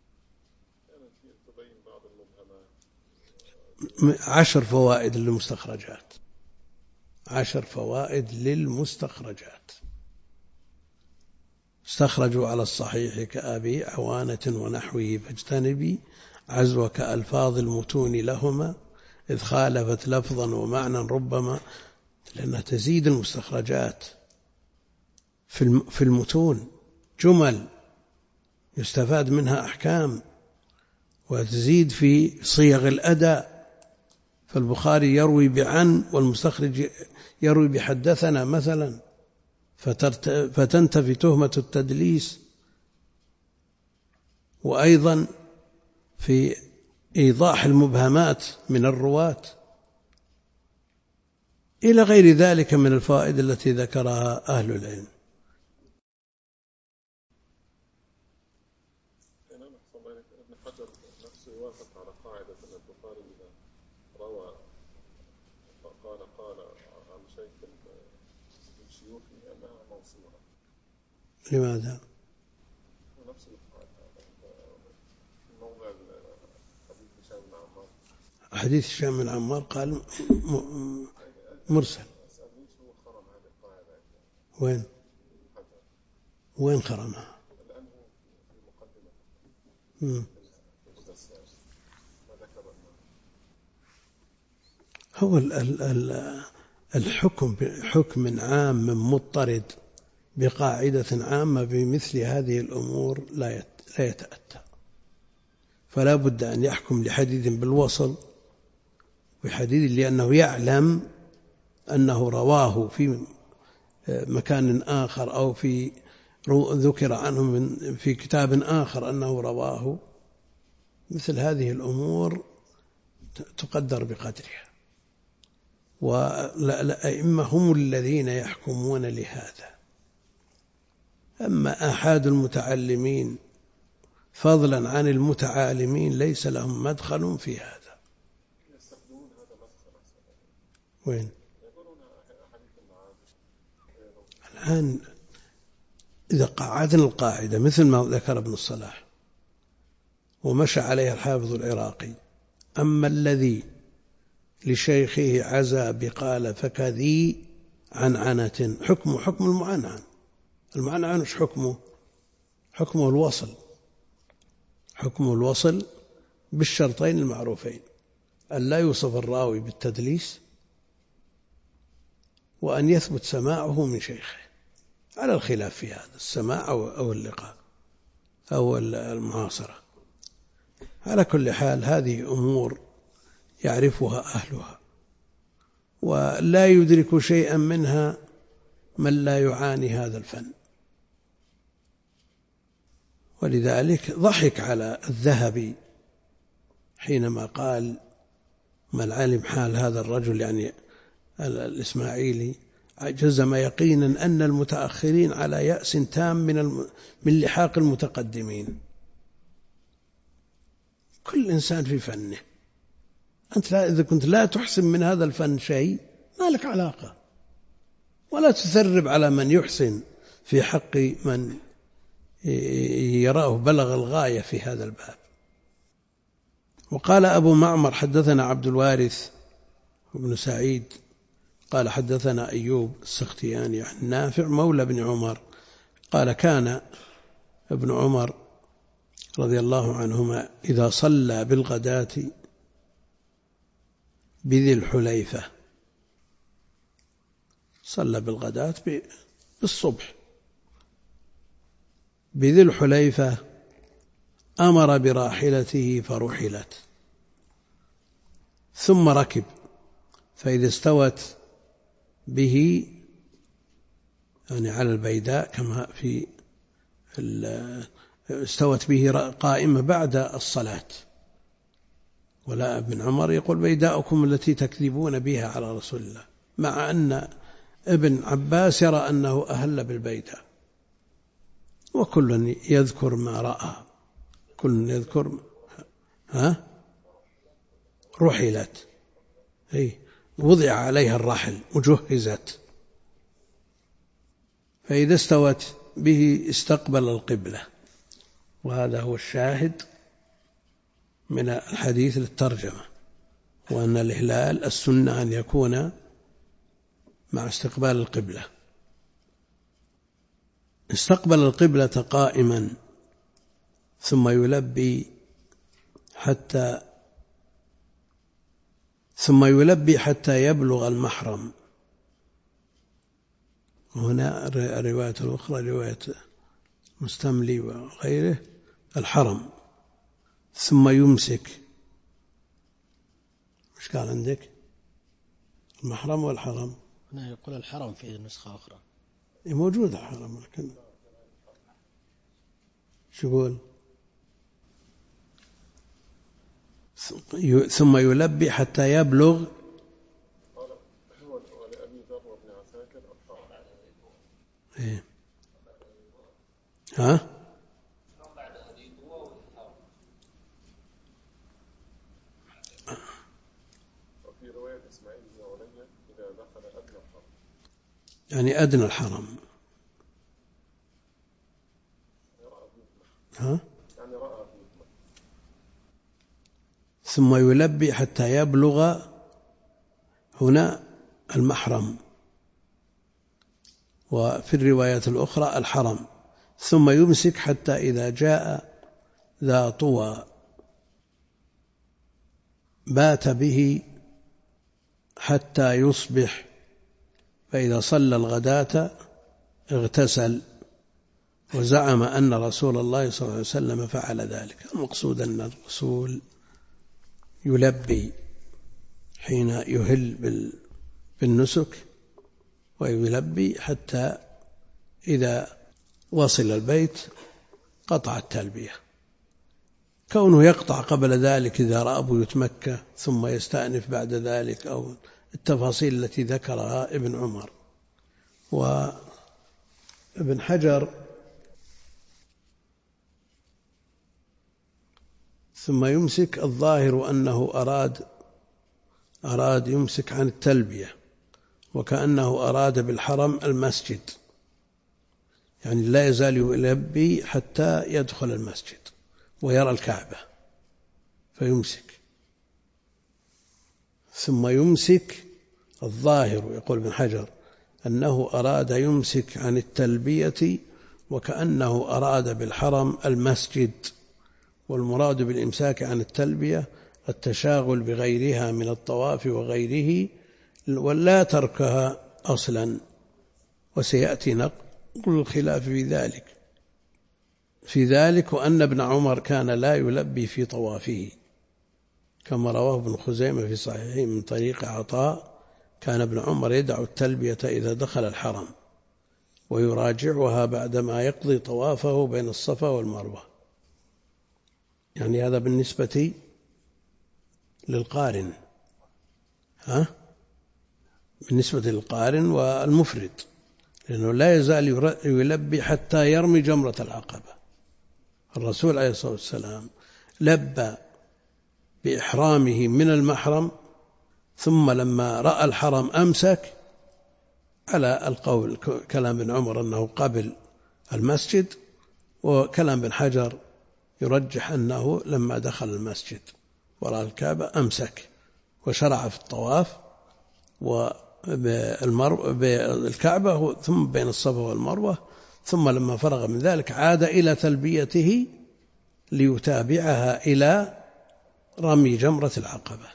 10 فوائد للمستخرجات، 10 فوائد للمستخرجات. استخرجوا على الصحيح كأبي عوانة ونحوه فاجتنبي عزوك ألفاظ المتون لهما إذ خالفت لفظا ومعنى ربما، لأنها تزيد المستخرجات في المتون جمل يستفاد منها أحكام، وتزيد في صيغ الأداء. فالبخاري يروي بعن والمستخرج يروي بحدثنا مثلا، فتنتفي تهمة التدليس. وأيضا في إيضاح المبهمات من الرواة إلى غير ذلك من الفوائد التي ذكرها أهل العلم. ابن حجر نفسه يوافق على قاعدة أن البخاري إذا روى قال عن شيخ من شيوخه أنها موصولة. لماذا؟ نفس القاعدة موضع حديث هشام بن عمار. حديث هشام بن عمار قال مرسل. وين خرمها؟ هو الحكم بحكم عام مضطرد بقاعدة عامة بمثل هذه الأمور لا يتأتى، فلا بد أن يحكم لحديث بالوصل بحديث لأنه يعلم أنه رواه في مكان آخر أو في ذكر عنه في كتاب آخر أنه رواه. مثل هذه الأمور تقدر بقدرها، والأئمة هم الذين يحكمون لهذا. أما آحاد المتعلمين فضلا عن المتعالمين ليس لهم مدخل في هذا. وين؟ الآن إذا قعدنا القاعدة مثل ما ذكر ابن الصلاح ومشى عليها الحافظ العراقي: أما الذي لشيخه عزى بقال فكذي عنعنة، حكمه حكم المعنعن. المعنعن وش حكمه؟ حكمه الوصل، حكمه الوصل بالشرطين المعروفين: أن لا يوصف الراوي بالتدليس، وأن يثبت سماعه من شيخه، على الخلاف في هذا السماع أو اللقاء أو المعاصرة. على كل حال هذه أمور يعرفها أهلها، ولا يدرك شيئا منها من لا يعاني هذا الفن. ولذلك ضحك على الذهبي حينما قال: من علم حال هذا الرجل، يعني الإسماعيلي، جزم يقينا أن المتأخرين على يأس تام من لحاق المتقدمين. كل إنسان في فنه، أنت إذا كنت لا تحسن من هذا الفن شيء ما لك علاقة، ولا تثرب على من يحسن في حق من يراه بلغ الغاية في هذا الباب. وقال أبو معمر: حدثنا عبد الوارث بن سعيد قال حدثنا أيوب السختياني عن نافع مولى بن عمر قال: كان ابن عمر رضي الله عنهما إذا صلى بالغداة بذي الحليفة، صلى بالغداة بالصبح بذي الحليفة، أمر براحلته فرحلت، ثم ركب، فإذا استوت به، يعني على البيداء كما في استوت به قائمة بعد الصلاة. ولا ابن عمر يقول: بيداؤكم التي تكذبون بها على رسول الله، مع أن ابن عباس يرى أنه أهل بالبيداء. وكل يذكر ما رأى، كل يذكر رحلت، وضع عليها الرحل وجهزت، فإذا استوت به استقبل القبلة. وهذا هو الشاهد من الحديث للترجمة، وأن الإهلال السنة أن يكون مع استقبال القبلة. استقبل القبلة قائما، ثم يلبي حتى يبلغ المحرم. هنا الرواية الأخرى رواية مستملي وغيره الحرم، ثم يمسك. مش قال عندك المحرم والحرم؟ هنا يقول الحرم في نسخة أخرى. موجود الحرم، لكن شو يقول؟ ثم يلبي حتى يبلغ. إيه؟ ها؟ وفي رواية إسماعيل بن علي إذا دخل أدنى الحرم، يعني أدنى الحرم. ها؟ يعني رأى. ثم يلبي حتى يبلغ هنا المحرم، وفي الرواية الأخرى الحرم. ثم يمسك حتى إذا جاء ذا طوى بات به حتى يصبح، فإذا صلى الغداة اغتسل. وزعم أن رسول الله صلى الله عليه وسلم فعل ذلك. المقصود أن الرسول يلبي حين يهل بالنسك، ويلبي حتى إذا وصل البيت قطع التلبية. كونه يقطع قبل ذلك إذا رأى بيوت مكة ثم يستأنف بعد ذلك، أو التفاصيل التي ذكرها ابن عمر. وابن حجر ثم يمسك، الظاهر أنه أراد يمسك عن التلبية، وكأنه أراد بالحرم المسجد، يعني لا يزال يلبي حتى يدخل المسجد ويرى الكعبة فيمسك. ثم يمسك، الظاهر يقول ابن حجر أنه أراد يمسك عن التلبية وكأنه أراد بالحرم المسجد، والمراد بالإمساك عن التلبية التشاغل بغيرها من الطواف وغيره، ولا تركها أصلا، وسيأتي نقل الخلاف في ذلك وأن ابن عمر كان لا يلبي في طوافه، كما رواه ابن خزيمة في صحيحه من طريق عطاء: كان ابن عمر يدع التلبية إذا دخل الحرم ويراجعها بعدما يقضي طوافه بين الصفا والمروة. يعني هذا بالنسبة للقارن، بالنسبة للقارن والمفرد، لأنه لا يزال يلبي حتى يرمي جمرة العقبة. الرسول عليه الصلاة والسلام لبى بإحرامه من المحرم، ثم لما رأى الحرم أمسك، على القول كلام ابن عمر أنه قبل المسجد، وكلام ابن حجر يرجح أنه لما دخل المسجد ورأى الكعبة أمسك وشرع في الطواف بالكعبة ثم بين الصفا والمروة، ثم لما فرغ من ذلك عاد إلى تلبيته ليتابعها إلى رمي جمرة العقبة.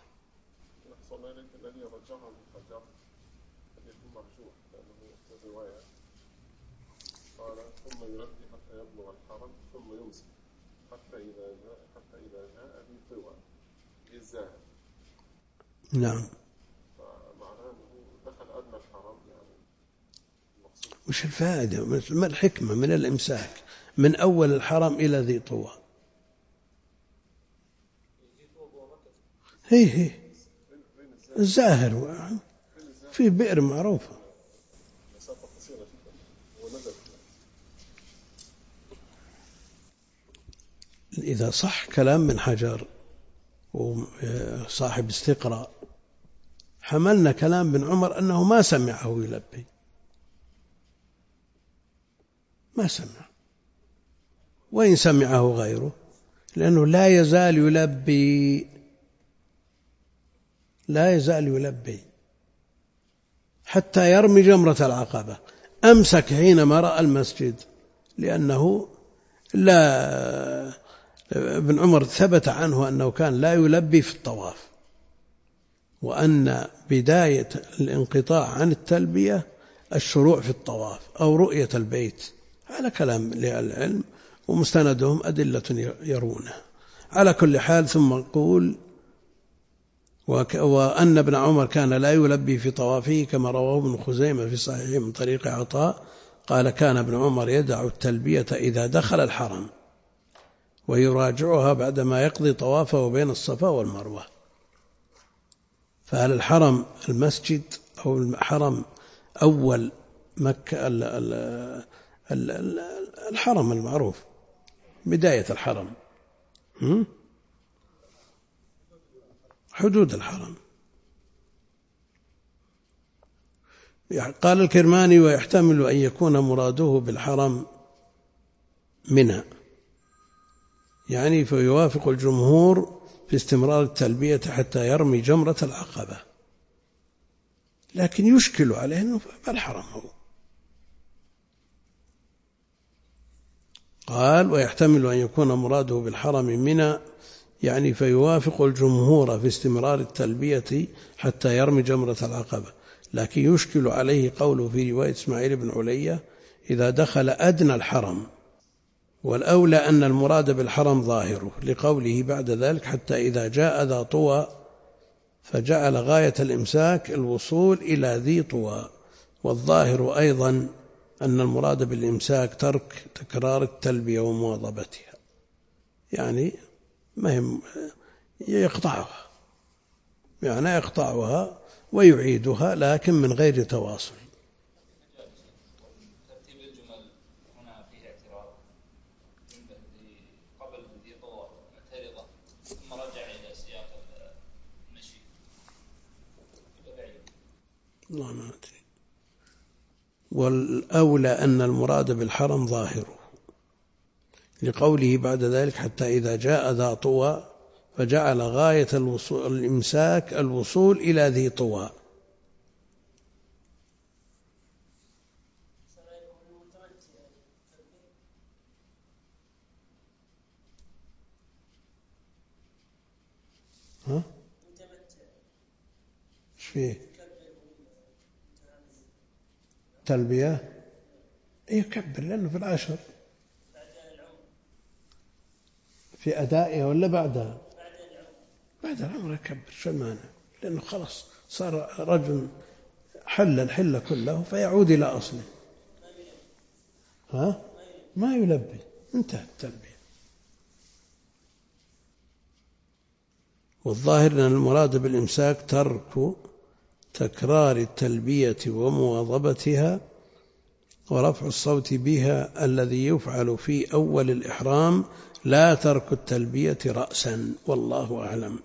ثم يلبي حتى يبلغ الحرم ثم يمسك حتى إذا جاء بطوى الزاهر. نعم. فمعناه أنه دخل أدنى الحرم، يعني المقصود. وش الفائدة؟ ما الحكمة من الإمساك من أول الحرم إلى ذي طوى؟ هي الزاهر في بئر معروفة. إذا صح كلام من حجر وصاحب استقراء، حملنا كلام بن عمر أنه ما سمعه يلبي، ما سمع، وإن سمعه غيره، لأنه لا يزال يلبي حتى يرمي جمرة العقبة. أمسك حينما رأى المسجد، لأنه ابن عمر ثبت عنه أنه كان لا يلبي في الطواف، وأن بداية الانقطاع عن التلبية الشروع في الطواف أو رؤية البيت، على كلام للعلم ومستندهم أدلة يرونه. على كل حال، ثم قول: وأن ابن عمر كان لا يلبي في طوافه، كما رواه ابن خزيمة في صحيحه من طريق عطاء قال: كان ابن عمر يدع التلبية إذا دخل الحرم ويراجعها بعدما يقضي طوافه بين الصفا والمروة. فهل الحرم المسجد أو الحرم أول مكة؟ الحرم المعروف بداية الحرم، حدود الحرم. قال الكرماني: ويحتمل أن يكون مراده بالحرم منى، يعني فيوافق الجمهور في استمرار التلبية حتى يرمي جمرة العقبة، لكن يشكل عليه أنه الحرم هو. قال: ويحتمل أن يكون مراده بالحرم منى، يعني فيوافق الجمهور في استمرار التلبية حتى يرمي جمرة العقبة، لكن يشكل عليه قوله في رواية إسماعيل بن علية: إذا دخل أدنى الحرم، والأولى أن المراد بالحرم ظاهره، لقوله بعد ذلك: حتى إذا جاء ذا طوى، فجعل غاية الإمساك الوصول إلى ذي طوى. والظاهر أيضا أن المراد بالإمساك ترك تكرار التلبية ومواظبتها، يعني ما يقطعها، يعني يقطعها ويعيدها، لكن من غير تواصل. ترتيب الجمل هنا فيه اعتراض قبل ذي طوى معترضة، الله ما أدري. والأولى أن المراد بالحرم ظاهره، لقوله بعد ذلك حتى إذا جاء ذا طوى، فجعل غاية الإمساك الوصول إلى ذي طوى. ها؟ ايش فيه؟ تلبية؟ يكبر لأنه في العشر. في أدائها ولا بعدها؟ بعد العمر يكبر، شو المانع؟ لأنه خلاص صار رجل حل الحل كله فيعود إلى أصله. ها؟ ما يلبي، انتهى التلبية. والظاهر أن المراد بالإمساك ترك تكرار التلبية ومواظبتها ورفع الصوت بها الذي يفعل في أول الإحرام، لا ترك التلبية رأسا، والله أعلم.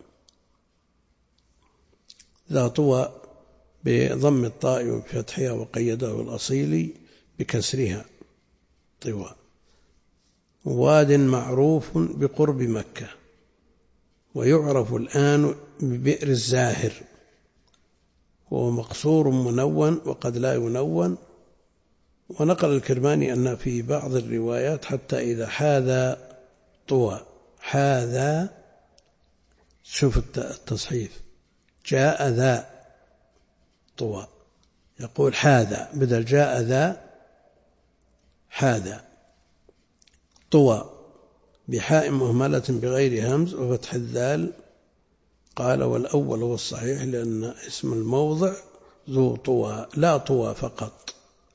ذا طوى بضم الطاء وبفتحها وقيده الأصيل بكسرها طوى. واد معروف بقرب مكة، ويعرف الآن ببئر الزاهر، وهو مقصور منون وقد لا ينون. ونقل الكرماني أن في بعض الروايات حتى إذا حاذا طوى، حاذا، شوف التصحيف، جاء ذا طوى، يقول حاذا بدل جاء ذا، حاذا طوى بحاء مهملة بغير همز وفتح الذال. قال والأول هو الصحيح، لأن اسم الموضع ذو طوى لا طوى فقط.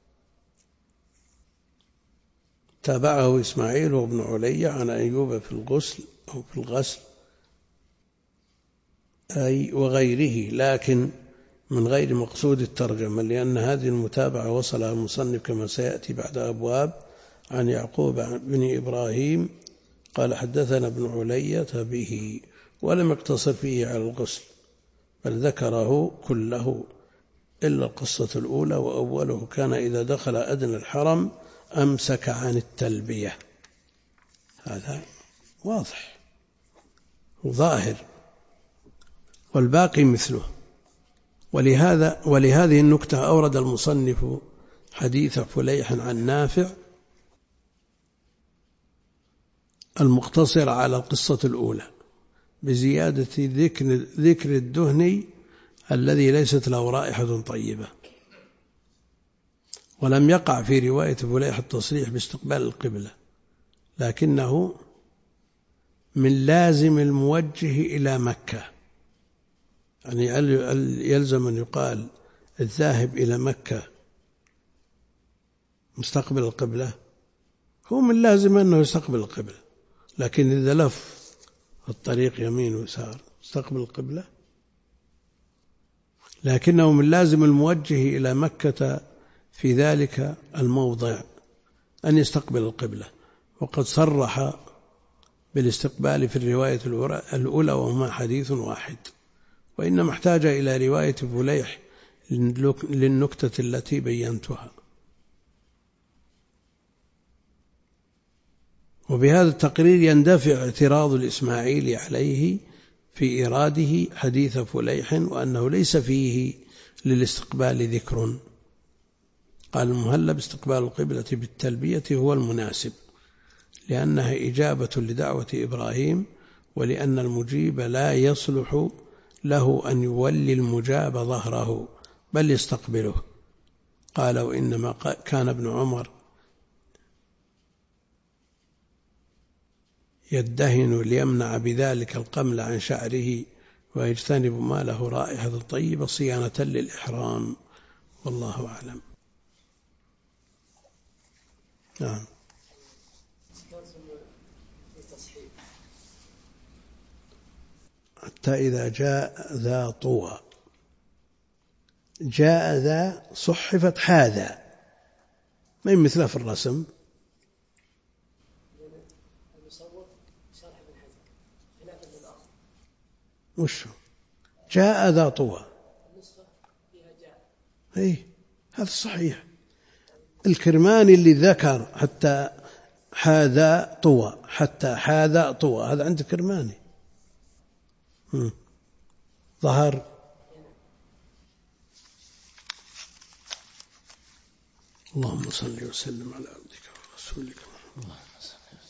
تابعه إسماعيل وابن علي عن أيوب في الغسل أو في الغسل أي وغيره، لكن من غير مقصود الترجمة، لأن هذه المتابعة وصلها المصنف كما سيأتي بعد أبواب عن يعقوب بن إبراهيم قال حدثنا ابن علية به، ولم يقتصر فيه على الغسل، بل ذكره كله إلا القصة الأولى، وأوله كان إذا دخل أدنى الحرم أمسك عن التلبية. هذا واضح ظاهر، والباقي مثله. ولهذه النكتة أورد المصنف حديث فليح عن نافع المقتصر على القصة الأولى بزيادة ذكر الدهن الذي ليست له رائحة طيبة. ولم يقع في رواية فليح التصريح باستقبال القبلة، لكنه من لازم الموجه إلى مكة، يعني يلزم أن يقال الذاهب إلى مكة مستقبل القبلة، هو من لازم أنه يستقبل القبلة، لكن إذا لف الطريق يمين ويسار مستقبل القبلة، لكنه من لازم الموجه إلى مكة في ذلك الموضع أن يستقبل القبلة. وقد صرح بالاستقبال في الرواية الأولى وهما حديث واحد، وإنما احتاج إلى رواية فليح للنكتة التي بينتها. وبهذا التقرير يندفع اعتراض الإسماعيلي عليه في إيراده حديث فليح وأنه ليس فيه للاستقبال ذكر. قال المهلب استقبال القبلة بالتلبية هو المناسب، لأنها إجابة لدعوة إبراهيم، ولأن المجيب لا يصلح له أن يولي المجاب ظهره بل يستقبله. قال وإنما كان ابن عمر يدهن ليمنع بذلك القمل عن شعره ويجتنب ما له رائحة طيبة صيانة للإحرام، والله أعلم. نعم. حتى إذا جاء ذا طوى، جاء ذا صحفت هذا، ما هي مثله في الرسم. وشو جاء ذا طوى؟ إيه هذا صحيح. الكرماني اللي ذكر حتى حاذا طوى، حتى حاذا طوى، هذا عند كرماني. ظهر. اللهم صل وسلم على عبدك ورسولك محمد.